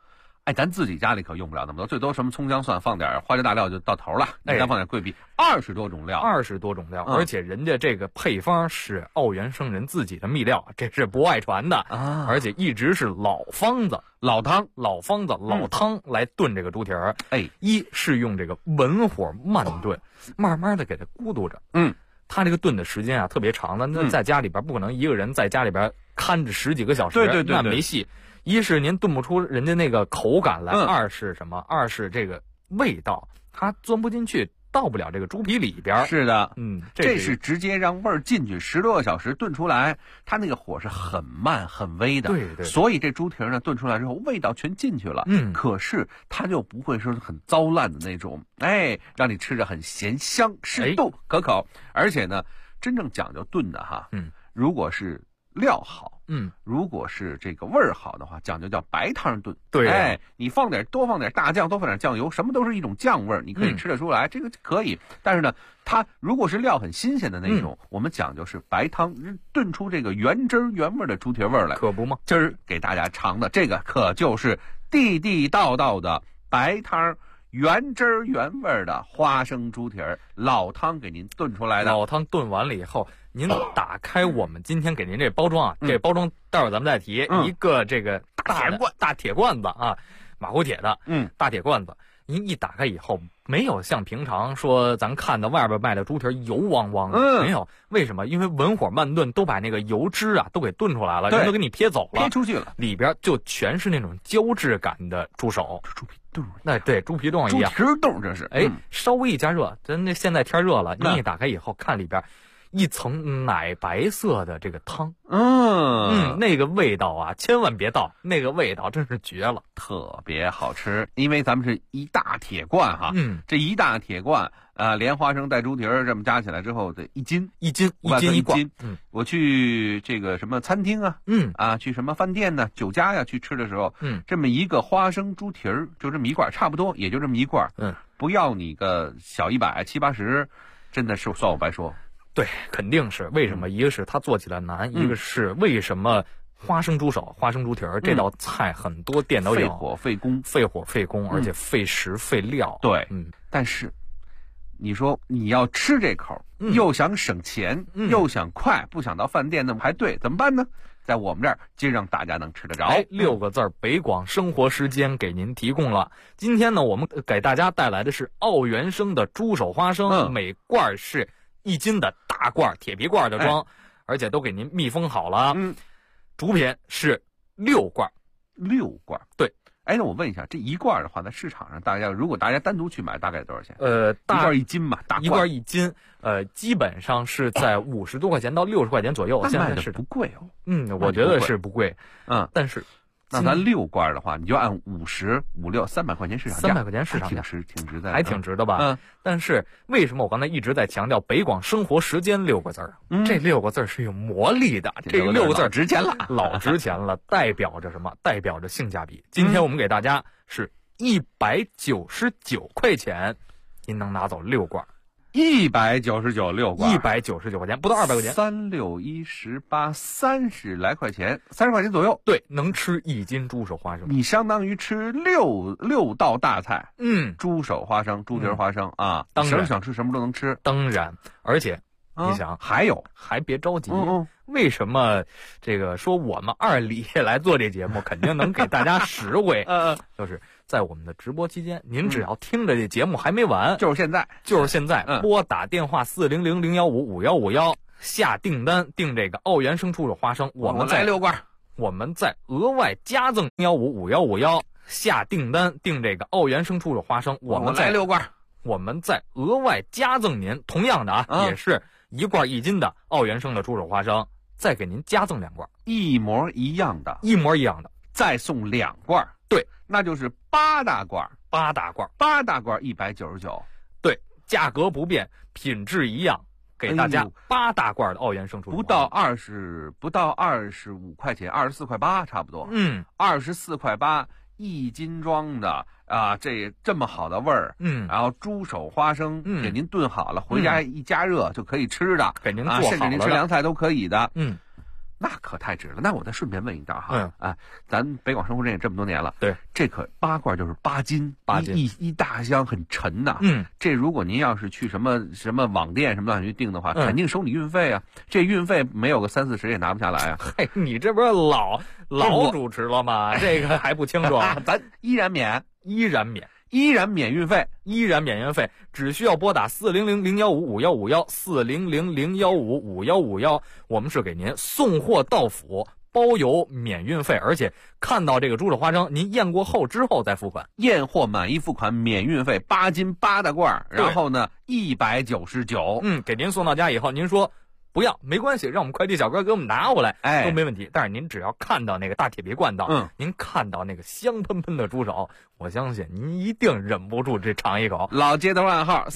哎，咱自己家里可用不了那么多，最多什么葱姜蒜放点花椒大料就到头了。你再放点桂皮，20多种料 ，20多种料，而且人家这个配方是奥原生人自己的秘料，这是不外传的啊，而且一直是老方子、老汤来炖这个猪蹄儿。 哎， 一是用这个文火慢炖，慢慢的给它咕嘟着。它这个炖的时间啊特别长，那在家里边不可能一个人在家里边看着10几个小时， 对， 那没戏。一是您炖不出人家那个口感来，二是什么？二是这个味道它钻不进去，到不了这个猪皮里边。 是的，这是直接让味儿进去，10多个小时炖出来，它那个火是很慢很微的。 对， 所以这猪蹄呢炖出来之后，味道全进去了。可是它就不会说很糟烂的那种，哎，让你吃着很咸香、适度、可口。而且呢，真正讲究炖的哈，如果是料好。如果是这个味儿好的话，讲究叫白汤炖。 对， 哎，你多放点大酱，多放点酱油，什么都是一种酱味儿，你可以吃得出来，这个可以。但是呢，它如果是料很新鲜的那种，我们讲究是白汤炖出这个原汁原味的猪蹄味儿来， 可不吗？ 今儿给大家尝的这个可就是地地道道的白汤。原汁原味的花生猪蹄儿，老汤给您炖出来的。 老汤炖完了以后，您打开我们今天给您这包装啊，这包装待会儿咱们再提，一个这个大铁罐子啊，马虎铁的，大铁罐子。您一打开以后，没有像平常说咱看到外边卖的猪蹄油汪汪的，没有。为什么？因为文火慢炖，都把那个油脂啊都给炖出来了，人都给你撇走了， 撇出去了， 里边就全是那种胶质感的猪手、 猪皮冻。 那对，猪皮冻一样， 猪蹄冻这是。 哎，稍微一加热，咱那现在天热了，你一打开以后看里边。一层奶白色的这个汤，那个味道啊，千万别倒，那个味道真是绝了， 特别好吃。因为咱们是一大铁罐哈，这一大铁罐连花生带猪蹄儿这么加起来之后得1斤一罐。 我去这个什么餐厅啊，去什么饭店呢、酒家呀去吃的时候，这么一个花生猪蹄儿就这么一罐，差不多也就这么一罐，不要你个小100、70、80，真的是算我白说。 对，肯定是。为什么？一个是它做起来难，一个是为什么花生猪手、花生猪蹄儿这道菜很多店都有， 费火费工， 而且费时费料。 对，但是你说你要吃这口，又想省钱，又想快，不想到饭店那么排队，怎么办呢？在我们这儿就让大家能吃得着。 6个字，北广生活时间给您提供了。今天呢，我们给大家带来的是奥原生的猪手花生，每罐是1斤的大罐铁皮罐的装，而且都给您密封好了。主品是6罐 ，6罐。 对， 哎，那我问一下，这一罐的话，在市场上如果大家单独去买，大概多少钱？一罐1斤嘛，大罐一罐1斤，基本上是在50多块钱到60块钱左右。现在是不贵哦。 我觉得是不贵。但是。 那咱6罐的话，你就按50、56、300块钱市场价 ，300块钱市场价， 挺值的， 还挺值的吧？但是为什么我刚才一直在强调北广生活时间6个字儿？这6个字是有魔力的，这6个字值钱了， 老值钱了，代表着什么？代表着性价比。今天我们给大家是199块钱，您能拿走6罐。 199罐 ，199块钱，不到200块钱 ，3、6、1、18、30来块钱，30块钱左右。 对，能吃1斤猪手花生， 你相当于吃六道大菜。猪手花生、猪蹄花生啊， 当然什么想吃什么都能吃。 当然，而且你想，还别着急。为什么这个说我们2里来做这节目，肯定能给大家实惠？就是在我们的直播期间，您只要听着这节目还没完， 就是现在， 拨打电话400-015-5151下订单，订这个奥原生猪手花生，我们再 6罐， 我们再额外加赠155-5151下订单，订这个奥原生猪手花生，我们再 6罐， 我们再额外加赠您同样的也是1罐1斤的奥原生的猪手花生。再给您加赠2罐， 一模一样的，再送2罐， 对， 那就是8大罐，199， 对，价格不变，品质一样，给大家8大罐的奥原生猪手花生， 不到25块钱，24块8差不多，24块81斤装的啊，这么好的味儿，然后猪手花生给您炖好了，回家一加热就可以吃的， 给您做好了， 甚至您吃凉菜都可以的， 那可太值了。那我再顺便问一道哈，咱北广生活镇也这么多年了， 对， 这可8罐就是8斤，一大箱很沉呐。这如果您要是去什么网店什么去订的话，肯定收你运费啊。这运费没有个30-40也拿不下来啊。 嘿，你这不是老主持了吗？这个还不清楚啊？ 咱依然免运费，只需要拨打400-015-5151，400-015-5151，我们是给您送货到府，包邮免运费，而且看到这个猪手花生，您验过后之后再付款，验货满意付款免运费，8斤8大罐，然后呢199， 给您送到家以后，您说不要没关系，让我们快递小哥给我们拿回来，都没问题。但是您只要看到那个大铁皮罐头，您看到那个香喷喷的猪手，我相信您一定忍不住这尝一口。 老街头暗号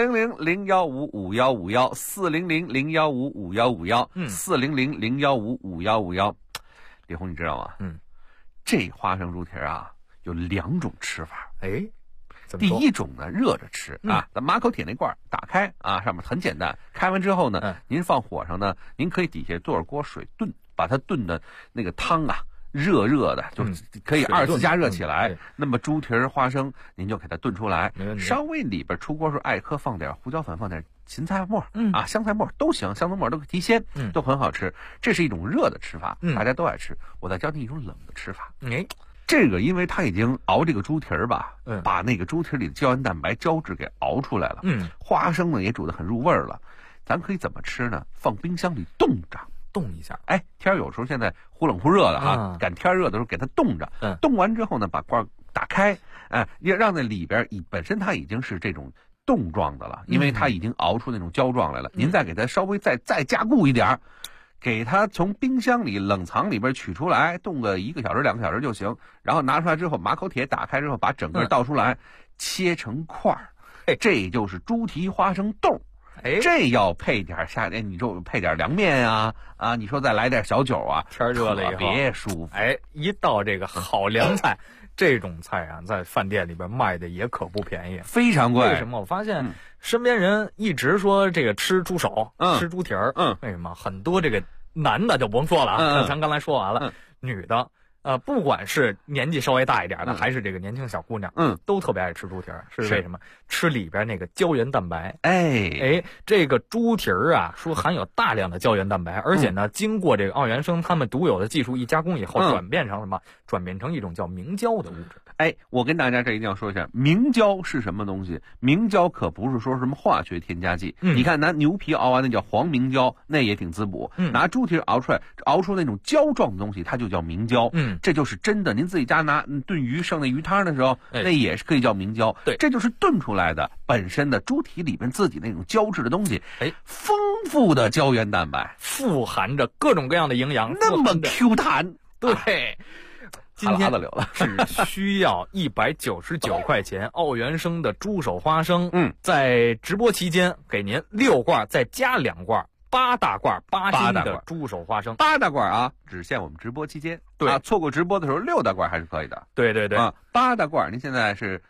400-015-5151，400-015-5151，400-015-5151。李红，你知道吗？这花生猪蹄啊有2种吃法。第一种呢，热着吃啊，咱马口铁那罐打开啊，上面很简单，开完之后呢，您放火上呢，您可以底下做着锅水炖，把它炖的那个汤啊热热的，就可以2次加热起来。那么猪蹄花生您就给它炖出来，稍微里边出锅时候爱喝放点胡椒粉，放点芹菜末啊，香菜末都行，香菜末都可以提鲜，都很好吃。这是一种热的吃法，大家都爱吃。我再教你一种冷的吃法。这个因为它已经熬这个猪蹄吧，把那个猪蹄里的胶原蛋白胶质给熬出来了，花生呢也煮得很入味了。咱可以怎么吃呢？放冰箱里冻一下。天有时候现在忽冷忽热的哈，赶天热的时候给它冻着，冻完之后呢，把罐打开，也让那里边本身它已经是这种冻状的了，因为它已经熬出那种胶状来了。您再给它稍微再加固一点，给它从冰箱里冷藏里边取出来，冻个1个小时2个小时就行。然后拿出来之后，马口铁打开之后，把整个倒出来，切成块儿，这就是猪蹄花生冻。这要配点夏天，你说配点凉面啊，你说再来点小酒啊， 天热了以后特别舒服。 一到这个好凉菜，这种菜啊，在饭店里边卖的也可不便宜， 非常贵。 为什么？我发现身边人一直说这个吃猪手，吃猪蹄儿，为什么？很多这个男的就不用说了啊，咱刚才说完了，女的。不管是年纪稍微大一点的，还是这个年轻小姑娘，都特别爱吃猪蹄儿，是为什么？吃里边那个胶原蛋白。这个猪蹄儿啊，说含有大量的胶原蛋白，而且呢，经过这个奥原生他们独有的技术一加工以后，转变成什么？转变成一种叫明胶的物质。 我跟大家这一定要说一下，明胶是什么东西？明胶可不是说什么化学添加剂。你看拿牛皮熬完那叫黄明胶，那也挺滋补。拿猪蹄熬出那种胶状的东西，它就叫明胶。这就是真的。您自己家拿炖鱼剩那鱼汤的时候，那也是可以叫明胶。这就是炖出来的本身的猪蹄里面自己那种胶质的东西。丰富的胶原蛋白， 富含着各种各样的营养， 那么 Q 弹。 对。今天只需要199块钱，奥原生的猪手花生。在直播期间给您6罐，再加2罐，8大罐8斤的猪手花生。 8大罐啊，只限我们直播期间。错过直播的时候6大罐还是可以的。 对 8大罐，您现在是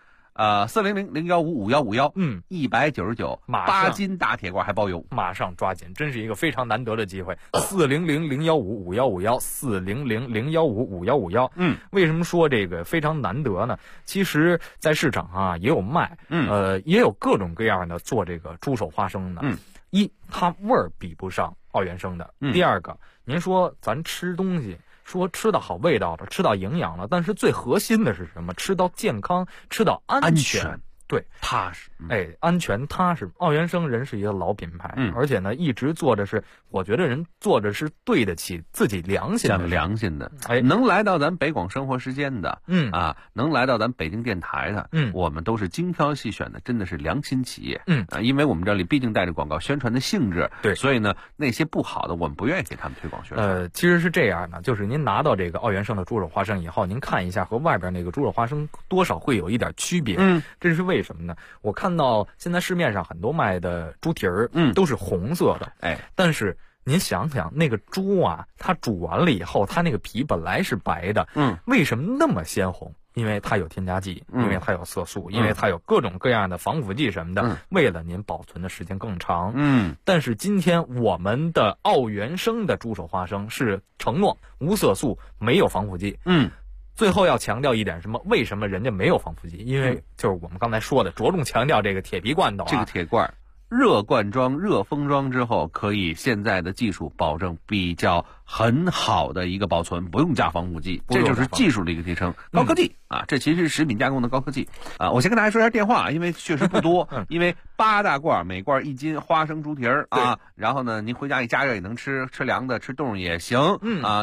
400-015-5151，199， 8斤大铁罐还包邮， 马上抓紧，真是一个非常难得的机会。400-015-5151，400-015-5151。为什么说这个非常难得呢？其实，在市场啊也有卖，也有各种各样的做这个猪手花生的。它味儿比不上奥原生的。第二个，您说咱吃东西。说吃到好味道了，吃到营养了，但是最核心的是什么？吃到健康，吃到安全，对， 踏实。 安全踏实。奥原生人是一个老品牌，而且呢，一直做的是，我觉得人做的是对得起自己良心的， 能来到咱北广生活时间的，能来到咱北京电台的，我们都是精挑细选的，真的是良心企业，因为我们这里毕竟带着广告宣传的性质， 对， 所以呢，那些不好的我们不愿意给他们推广宣传。 其实是这样的，就是您拿到这个奥原生的猪手花生以后，您看一下和外边那个猪手花生多少会有一点区别，这是为什么呢？我看到现在市面上很多卖的猪蹄儿，都是红色的，但是您想想那个猪啊，它煮完了以后，它那个皮本来是白的，为什么那么鲜红？因为它有添加剂，因为它有色素，因为它有各种各样的防腐剂什么的，为了您保存的时间更长。但是今天我们的奥原生的猪手花生是承诺无色素，没有防腐剂。最后要强调一点什么？为什么人家没有防腐剂？因为就是我们刚才说的，着重强调这个铁皮罐头这个铁罐热灌装、热封装之后，可以现在的技术保证比较很好的一个保存，不用加防腐剂，这就是技术的一个提升，高科技啊！这其实是食品加工的高科技啊！我先跟大家说一下电话，因为确实不多，因为8大罐，每罐1斤花生猪蹄儿啊，然后呢，您回家一加热也能吃，吃凉的、吃冻也行啊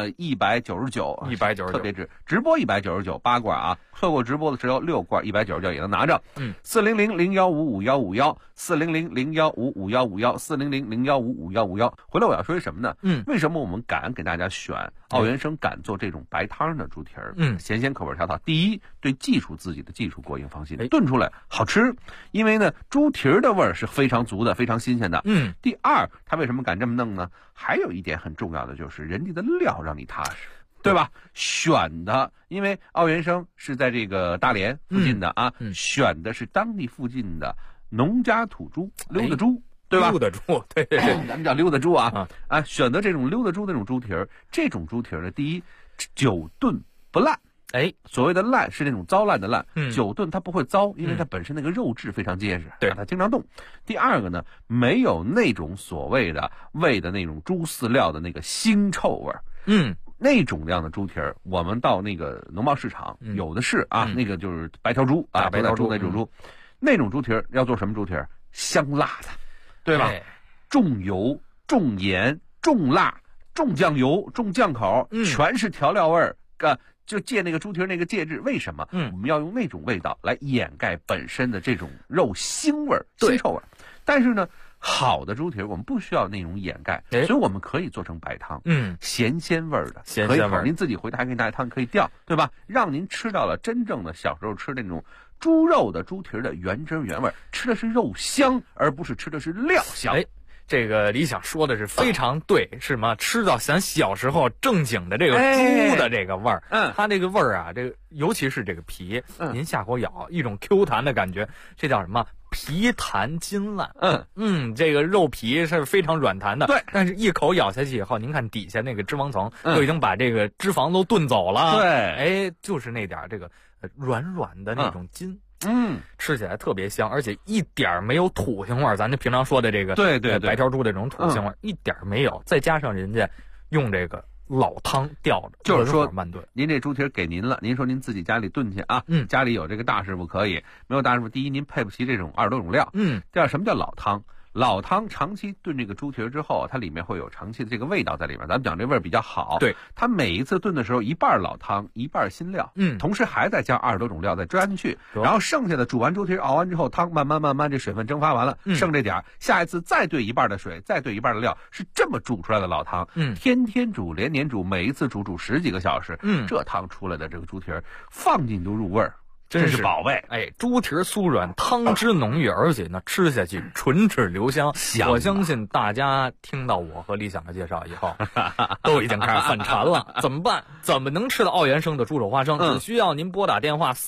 ，199，特别直播199，8罐啊，错过直播的只有6罐，199也能拿着。400-015-5151，400-015-5151，400-015-5151。回来我要说什么呢？为什么我们敢给大家选奥原生，敢做这种白汤的猪蹄儿？咸鲜口味条套。第一，对自己的技术过硬，放心，炖出来好吃。因为呢，猪蹄儿的味儿是非常足的，非常新鲜的。第二，他为什么敢这么弄呢？还有一点很重要的就是人家的料让你踏实。对吧？选的，因为奥原生是在这个大连附近的啊，选的是当地附近的农家土猪、溜达猪，对吧？ 溜达猪，对， 咱们叫溜达猪啊，选择这种溜达猪那种猪蹄儿，这种猪蹄儿呢，第一，久炖不烂。所谓的烂是那种糟烂的烂，久炖它不会糟，因为它本身那个肉质非常结实，它经常动。第二个呢，没有那种所谓的喂的那种猪饲料的那个腥臭味儿。那种样的猪蹄儿，我们到那个农贸市场有的是啊，那个就是白条猪啊，白条猪那种猪，那种猪蹄儿要做什么猪蹄儿？香辣的，对吧？重油、重盐、重辣、重酱油、重酱口，全是调料味儿，就借那个猪蹄儿那个介质。为什么？我们要用那种味道来掩盖本身的这种肉腥味儿、腥臭味儿。但是呢，好的猪蹄儿我们不需要那种掩盖，所以我们可以做成白汤，咸鲜味儿的， 咸鲜味儿， 您自己回家还可以拿汤可以调，对吧？让您吃到了真正的小时候吃的那种猪肉的猪蹄儿的原汁原味，吃的是肉香，而不是吃的是料香。 这个理想说的是非常对，是什么？吃到咱小时候正经的这个猪的这个味儿，它这个味儿啊，这个尤其是这个皮，您下口咬一种 Q 弹的感觉，这叫什么？皮弹筋烂。这个肉皮是非常软弹的，对，但是一口咬下去以后，您看底下那个脂肪层都已经把这个脂肪都炖走了，对，就是那点这个软软的那种筋。吃起来特别香，而且一点没有土腥味儿。咱就平常说的这个对白条猪这种土腥味儿，一点没有。再加上人家用这个老汤吊着， 就是说慢炖。 您这猪蹄儿给您了，您说您自己家里炖去啊，家里有这个大师傅可以，没有大师傅，第一您配不起这种20多种料，第二什么叫老汤？老汤长期炖这个猪蹄儿之后，它里面会有长期的这个味道在里面，咱们讲这味儿比较好。对，它每一次炖的时候，一半老汤，一半新料，同时还在加20多种料再抓进去，然后剩下的煮完猪蹄儿熬完之后，汤慢慢这水分蒸发完了，剩这点儿，下一次再兑一半的水，再兑一半的料，是这么煮出来的老汤。天天煮，连年煮，每一次煮10几个小时，这汤出来的这个猪蹄儿放进都入味儿。真是宝贝！ 猪蹄儿酥软，汤汁浓郁，而且呢，吃下去唇齿留香。我相信大家听到我和理想的介绍以后，都已经开始犯馋了。怎么办？怎么能吃到奥原生的猪手花生？只需要您拨打电话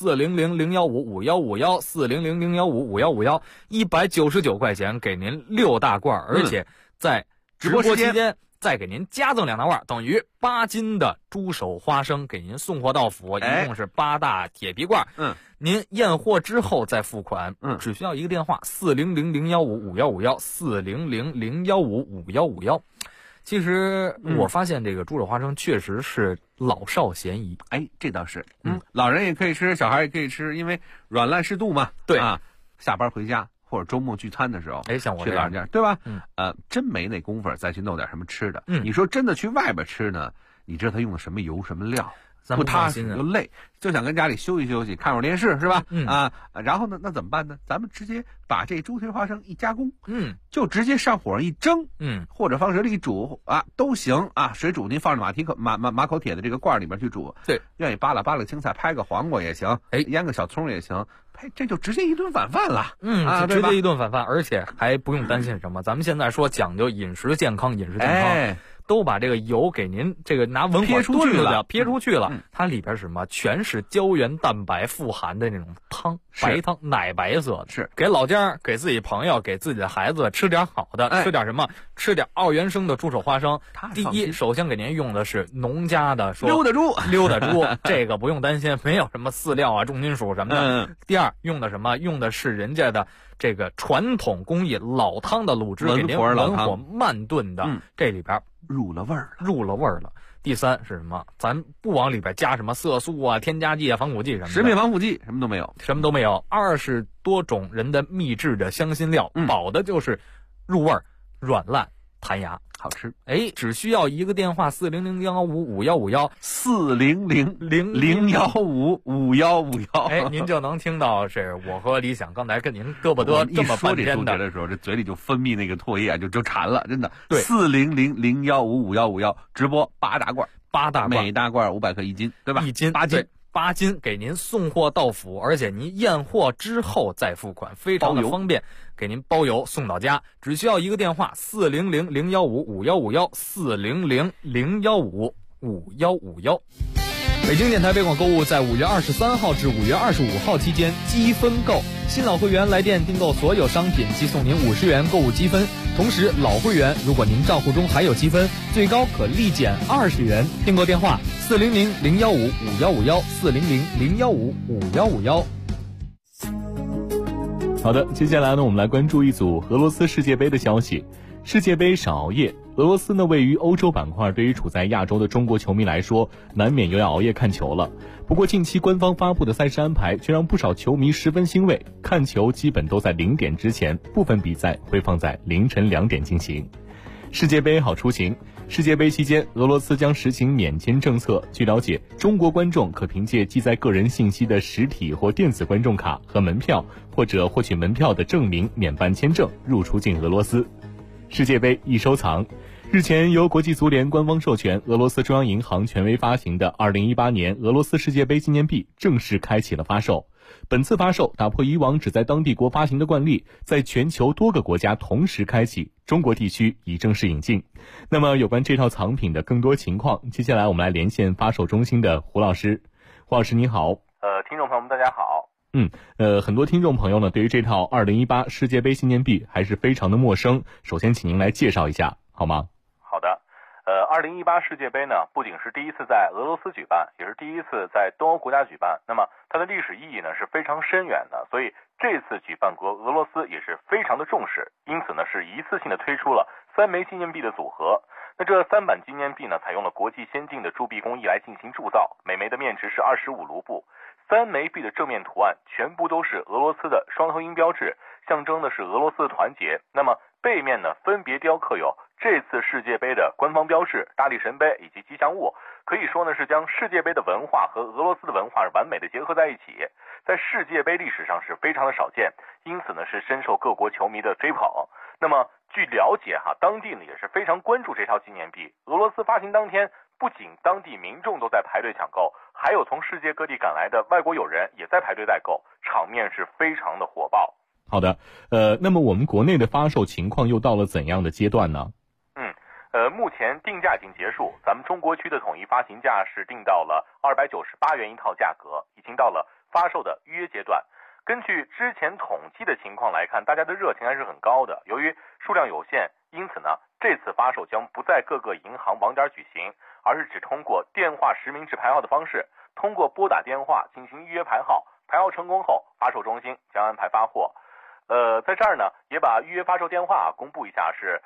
400-015-5151，400-015-5151，199块钱给您6大罐，而且在直播期间再给您加赠2大罐，等于8斤的猪手花生给您送货到府，一共是8大铁皮罐。您验货之后再付款，只需要一个电话400-015-5151，400-015-5151。其实我发现这个猪手花生确实是老少咸宜。 这倒是，老人也可以吃，小孩也可以吃，因为软烂适度嘛。对啊，下班回家或者周末聚餐的时候， 像我去老人家，对吧？真没那功夫再去弄点什么吃的。你说真的去外边吃呢，你知道他用的什么油什么料？ 不踏实又累，就想跟家里休息休息，看会儿电视是吧？然后呢，那怎么办呢？咱们直接把这猪蹄花生一加工，就直接上火上一蒸，或者放水里一煮啊，都行啊。水煮您放着马口铁的这个罐里边去煮， 对， 愿意扒拉青菜，拍个黄瓜也行，腌个小葱也行。这就直接一顿晚饭了， 直接一顿晚饭，而且还不用担心什么。咱们现在说讲究饮食健康，都把这个油给您这个拿文火炖撇出去了，它里边是什么？全是胶原蛋白富含的那种汤，白汤，奶白色的， 是给老家、给自己朋友、给自己的孩子吃点好的，吃点什么？吃点2元生的猪手花生。第一，首先给您用的是农家的溜达猪， 这个不用担心，没有什么饲料啊、重金属什么的。第二，用的什么？用的是人家的这个传统工艺老汤的卤汁，给您文火慢炖的，这里边入了味儿了。 第三是什么？咱不往里边加什么色素啊、添加剂啊、防腐剂什么的， 食品防腐剂什么都没有 ，20多种人的秘制的香辛料，保的就是入味儿、软烂、弹牙。 好吃， 只需要一个电话400-015-5151，400-015-5151，您就能听到是我和李想刚才跟您嘚啵嘚这么半天的时候，这嘴里就分泌那个唾液就馋了，真的。对，400-015-5151，直播8大罐，每大罐500克1斤，对吧？1斤 8斤给您送货到府，而且您验货之后再付款，非常的方便，给您包邮送到家，只需要一个电话400-015-5151，400-015-5151。北京电台北广购物在5月23号至5月25号期间积分购，新老会员来电订购所有商品即送您50元购物积分，同时老会员如果您账户中还有积分，最高可立减20元。订购电话400-015-5151，400-015-5151。 好的，接下来呢，我们来关注一组俄罗斯世界杯的消息。世界杯少熬夜，俄罗斯呢位于欧洲板块，对于处在亚洲的中国球迷来说，难免又要熬夜看球了。不过近期官方发布的赛事安排却让不少球迷十分欣慰，看球基本都在0点之前，部分比赛会放在凌晨2点进行。世界杯好出行。世界杯期间，俄罗斯将实行免签政策。据了解，中国观众可凭借记载个人信息的实体或电子观众卡和门票，或者获取门票的证明免办签证入出境俄罗斯。世界杯易收藏。日前，由国际足联官方授权，俄罗斯中央银行权威发行的2018年俄罗斯世界杯纪念币正式开启了发售。本次发售打破以往只在当地国发行的惯例，在全球多个国家同时开启，中国地区已正式引进。那么有关这套藏品的更多情况，接下来我们来连线发售中心的胡老师。胡老师你好。 听众朋友们大家好。 很多听众朋友呢对于这套2018世界杯纪念币还是非常的陌生，首先请您来介绍一下好吗？ 好的。2018世界杯呢，不仅是第一次在俄罗斯举办，也是第一次在东欧国家举办。那么它的历史意义呢是非常深远的，所以这次举办国俄罗斯也是非常的重视，因此呢是一次性的推出了3枚纪念币的组合。那这3版纪念币呢，采用了国际先进的铸币工艺来进行铸造，每枚的面值是25卢布。3枚币的正面图案全部都是俄罗斯的双头鹰标志，象征的是俄罗斯的团结。那么背面呢，分别雕刻有这次世界杯的官方标志、大力神杯以及吉祥物，可以说呢是将世界杯的文化和俄罗斯的文化是完美的结合在一起，在世界杯历史上是非常的少见，因此呢是深受各国球迷的追捧。那么据了解当地呢也是非常关注这套纪念币。俄罗斯发行当天，不仅当地民众都在排队抢购，还有从世界各地赶来的外国友人也在排队代购，场面是非常的火爆。 好的，那么我们国内的发售情况又到了怎样的阶段呢？ 目前定价已经结束，咱们中国区的统一发行价是定到了298元一套价格，已经到了发售的预约阶段。根据之前统计的情况来看，大家的热情还是很高的。由于数量有限，因此呢，这次发售将不在各个银行网点举行，而是只通过电话实名制排号的方式，通过拨打电话进行预约排号，排号成功后，发售中心将安排发货。在这儿呢，也把预约发售电话公布一下，是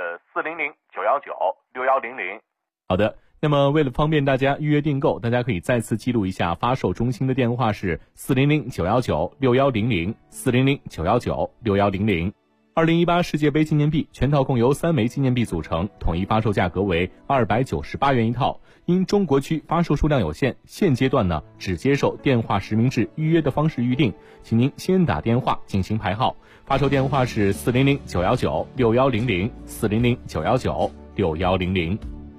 400-919-6100。 好的，那么为了方便大家预约订购，大家可以再次记录一下发售中心的电话是400-919-6100，400-919-6100。 2018世界杯纪念币全套共由3枚纪念币组成，统一发售价格为298元一套。因中国区发售数量有限，现阶段呢只接受电话实名制预约的方式预定，请您先打电话进行排号。发售电话是400-919-6100 400-919-6100。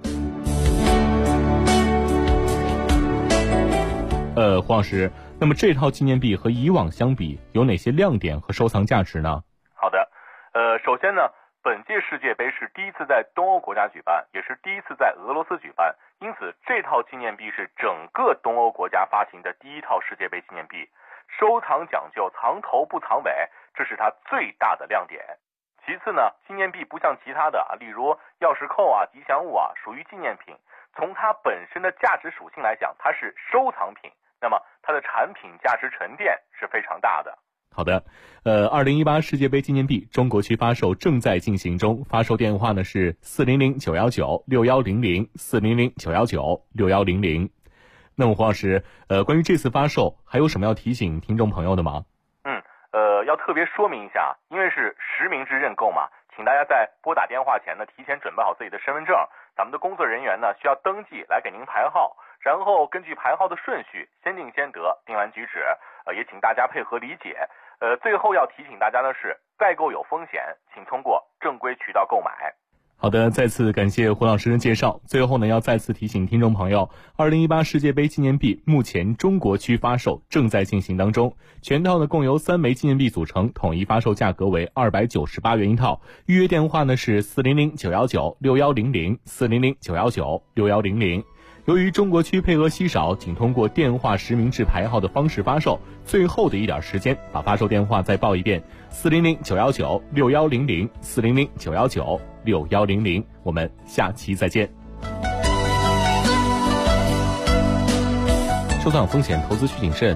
黄老师，那么这套纪念币和以往相比有哪些亮点和收藏价值呢？ 好的，首先呢，本届世界杯是第一次在东欧国家举办，也是第一次在俄罗斯举办，因此这套纪念币是整个东欧国家发行的第一套世界杯纪念币。收藏讲究藏头不藏尾，这是它最大的亮点。其次呢，纪念币不像其他的例如钥匙扣吉祥物属于纪念品，从它本身的价值属性来讲，它是收藏品，那么它的产品价值沉淀是非常大的。 好的，2018世界杯纪念币中国区发售正在进行中，发售电话呢是400-919-6100 400-919-6100。那么黄老师，关于这次发售还有什么要提醒听众朋友的吗？ 要特别说明一下，因为是实名制认购嘛，请大家在拨打电话前呢，提前准备好自己的身份证，咱们的工作人员呢需要登记来给您排号，然后根据排号的顺序，先定先得，定完举止，也请大家配合理解。最后要提醒大家的是，代购有风险，请通过正规渠道购买。 好的，再次感谢胡老师的介绍。最后呢，要再次提醒听众朋友，2018世界杯纪念币目前中国区发售正在进行当中，全套呢共由3枚纪念币组成，统一发售价格为298元一套。预约电话呢是400-919-6100 400-919-6100。由于中国区配额稀少，仅通过电话实名制排号的方式发售，最后的一点时间，把发售电话再报一遍：400-919-6100 400-919-6100。我们下期再见。收藏风险，投资需谨慎。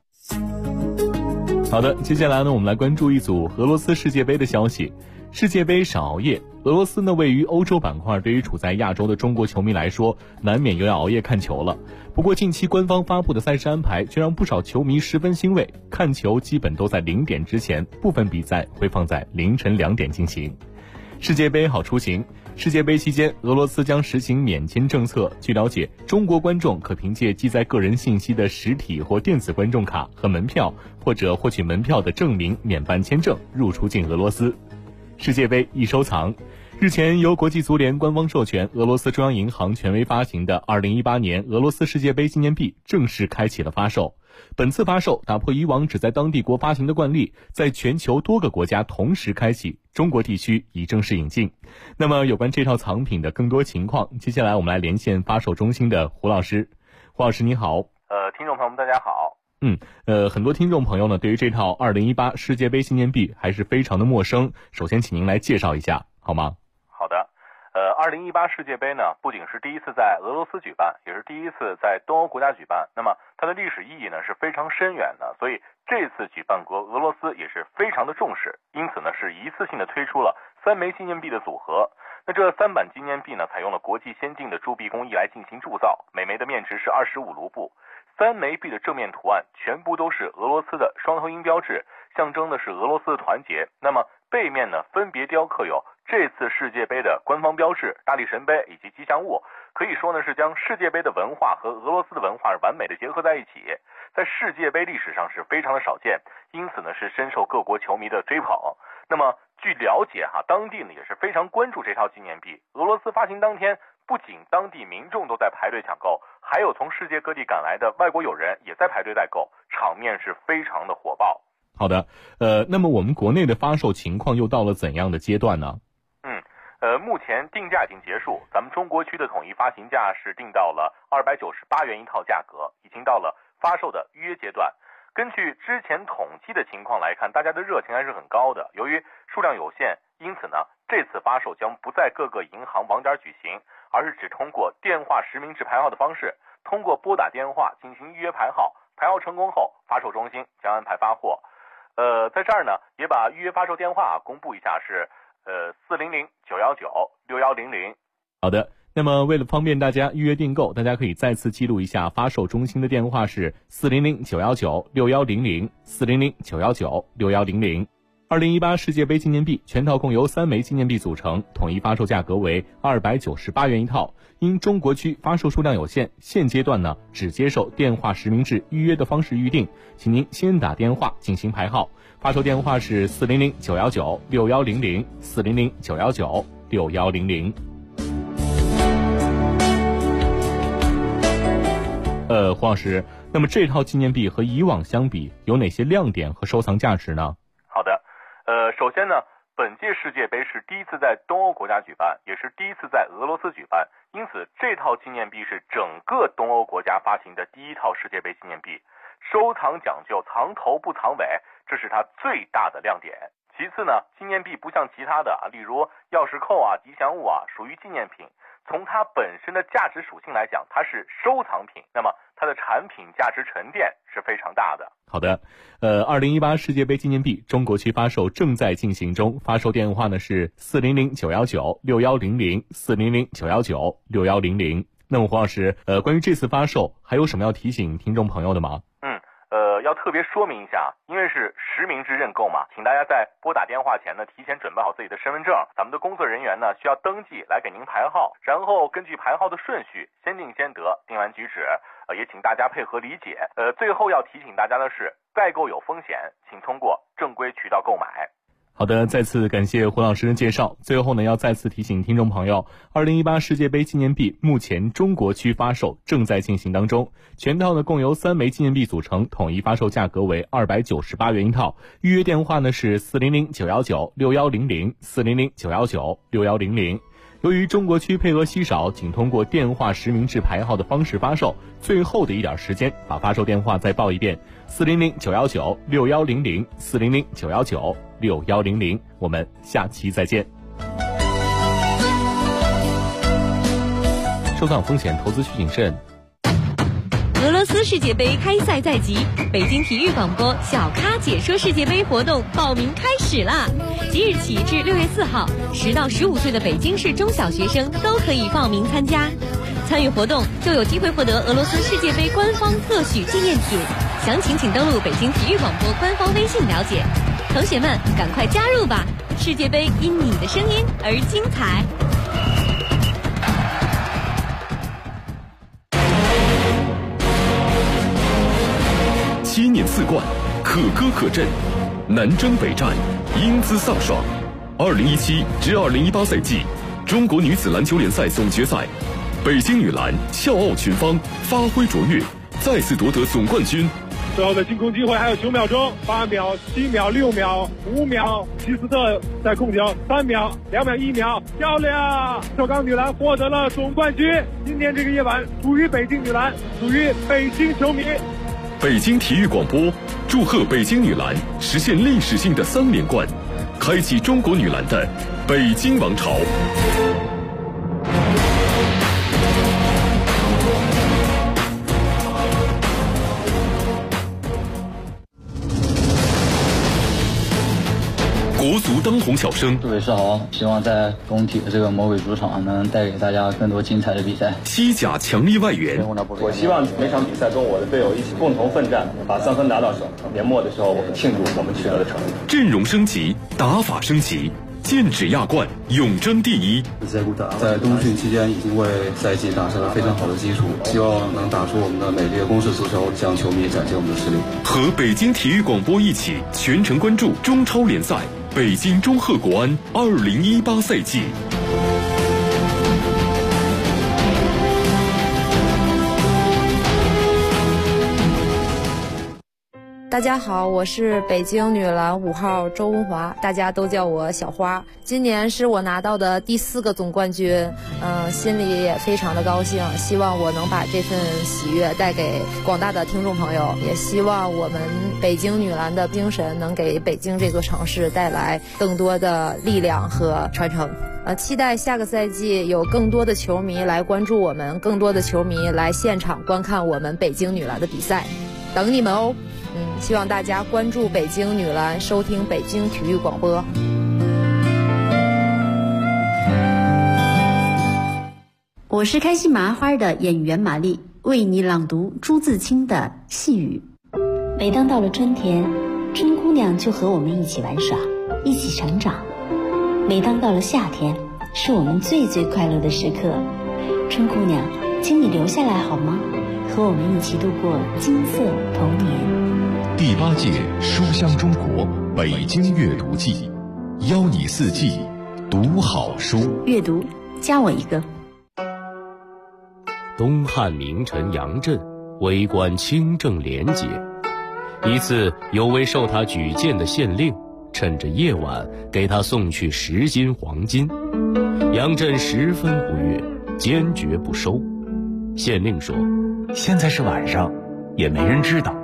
好的，接下来呢，我们来关注一组俄罗斯世界杯的消息。世界杯少熬夜，俄罗斯呢位于欧洲板块，对于处在亚洲的中国球迷来说，难免又要熬夜看球了。不过近期官方发布的赛事安排却让不少球迷十分欣慰，看球基本都在0点之前，部分比赛会放在凌晨2点进行。世界杯好出行，世界杯期间，俄罗斯将实行免签政策。据了解，中国观众可凭借记载个人信息的实体或电子观众卡和门票，或者获取门票的证明免办签证入出境俄罗斯。世界杯易收藏，日前由国际足联官方授权，俄罗斯中央银行权威发行的2018年俄罗斯世界杯纪念币正式开启了发售。本次发售打破以往只在当地国发行的惯例，在全球多个国家同时开启，中国地区已正式引进。那么有关这套藏品的更多情况，接下来我们来连线发售中心的胡老师。胡老师你好。 听众朋友们大家好。 很多听众朋友呢对于这套2018世界杯纪念币还是非常的陌生，首先请您来介绍一下好吗？ 好的。2018世界杯呢不仅是第一次在俄罗斯举办，也是第一次在东欧国家举办，那么它的历史意义呢是非常深远的，所以这次举办国俄罗斯也是非常的重视，因此呢是一次性的推出了3枚纪念币的组合。那这3版纪念币呢采用了国际先进的铸币工艺来进行铸造，每枚的面值是25卢布。3枚币的正面图案全部都是俄罗斯的双头鹰标志，象征的是俄罗斯的团结。那么背面呢分别雕刻有这次世界杯的官方标志、大力神杯以及吉祥物，可以说呢是将世界杯的文化和俄罗斯的文化完美的结合在一起，在世界杯历史上是非常的少见，因此呢是深受各国球迷的追捧。那么据了解当地呢也是非常关注这套纪念币。俄罗斯发行当天，不仅当地民众都在排队抢购，还有从世界各地赶来的外国友人也在排队代购，场面是非常的火爆。 好的，那么我们国内的发售情况又到了怎样的阶段呢？ 目前定价已经结束，咱们中国区的统一发行价是定到了298元一套价格，已经到了发售的预约阶段。根据之前统计的情况来看，大家的热情还是很高的。由于数量有限，因此呢，这次发售将不在各个银行网点举行，而是只通过电话实名制排号的方式，通过拨打电话进行预约排号，排号成功后，发售中心将安排发货。在这儿呢，也把预约发售电话公布一下，是400-919-6100。 好的。那么为了方便大家预约订购，大家可以再次记录一下发售中心的电话是400-919-6100 400-919-6100。 2018世界杯纪念币全套共由3枚纪念币组成，统一发售价格为298元一套。因中国区发售数量有限，现阶段呢只接受电话实名制预约的方式预定，请您先打电话进行排号。发售电话是400-919-6100 400-919-6100。黄老师，那么这套纪念币和以往相比有哪些亮点和收藏价值呢？ 好的，首先呢，本届世界杯是第一次在东欧国家举办，也是第一次在俄罗斯举办，因此这套纪念币是整个东欧国家发行的第一套世界杯纪念币。收藏讲究藏头不藏尾，这是它最大的亮点。其次呢，纪念币不像其他的例如钥匙扣吉祥物属于纪念品，从它本身的价值属性来讲，它是收藏品，那么它的产品价值沉淀是非常大的。 好的，2018世界杯纪念币中国区发售正在进行中，发售电话呢是400-919-6100 400-919-6100。那么黄老师，关于这次发售还有什么要提醒听众朋友的吗？ 要特别说明一下，因为是实名制认购嘛，请大家在拨打电话前呢，提前准备好自己的身份证，咱们的工作人员呢需要登记来给您排号，然后根据排号的顺序，先定先得，定完举止，也请大家配合理解。最后要提醒大家的是，代购有风险，请通过正规渠道购买。 好的，再次感谢胡老师的介绍。最后呢，要再次提醒听众朋友，2018世界杯纪念币目前中国区发售正在进行当中，全套呢共由3枚纪念币组成，统一发售价格为298元一套。预约电话呢是400-919-6100 400-919-6100。由于中国区配额稀少，仅通过电话实名制排号的方式发售，最后的一点时间，把发售电话再报一遍：400-919-6100 400-919-6100。我们下期再见。收藏风险，投资需谨慎。 俄罗斯世界杯开赛在即，北京体育广播小咖解说世界杯活动报名开始啦！即日起至6月4号，10到15岁的北京市中小学生都可以报名参加。参与活动就有机会获得俄罗斯世界杯官方特许纪念品，详情请登录北京体育广播官方微信了解。同学们，赶快加入吧！世界杯因你的声音而精彩。 7年4冠，可歌可阵，南征北战，英姿飒爽。2017至2018赛季中国女子篮球联赛总决赛，北京女篮笑傲群芳，发挥卓越，再次夺得总冠军。 最后的进攻机会还有9秒钟，8秒、7秒、6秒、5秒，齐斯特在控球，3秒、2秒、1秒，漂亮！首钢女篮获得了总冠军。今天这个夜晚属于北京女篮，属于北京球迷。 北京体育广播祝贺北京女篮实现历史性的3连冠，开启中国女篮的北京王朝。国足当红小生， 杜伟世豪，希望在工体的这个魔鬼主场能带给大家更多精彩的比赛。 西甲强力外援， 我希望每场比赛中我的队友一起共同奋战，把3分拿到手。年末的时候，我们庆祝我们取得的成绩。 阵容升级，打法升级，剑指亚冠，永争第一。 在冬训期间已经为赛季打下了非常好的基础，希望能打出我们的美丽的攻势足球，向球迷展现我们的实力。 和北京体育广播一起全程关注中超联赛。北京中赫国安2018赛季。 大家好，我是北京女篮5号周文华，大家都叫我小花。今年是我拿到的第4个总冠军，心里也非常的高兴，希望我能把这份喜悦带给广大的听众朋友，也希望我们北京女篮的精神能给北京这座城市带来更多的力量和传承。期待下个赛季有更多的球迷来关注我们，更多的球迷来现场观看我们北京女篮的比赛，等你们哦。希望大家关注北京女篮，收听北京体育广播。 我是开心麻花的演员玛丽，为你朗读朱自清的《细雨》。每当到了春天，春姑娘就和我们一起玩耍。 一起成长。每当到了夏天，是我们最快乐的时刻。春姑娘，请你留下来好吗？和我们一起度过金色童年。 第8届书香中国北京阅读季，邀你四季读好书。 阅读，加我一个。 东汉名臣杨震为官清正廉洁，一次有位受他举荐的县令趁着夜晚给他送去10斤黄金，杨震十分不悦，坚决不收。县令说： 现在是晚上，也没人知道，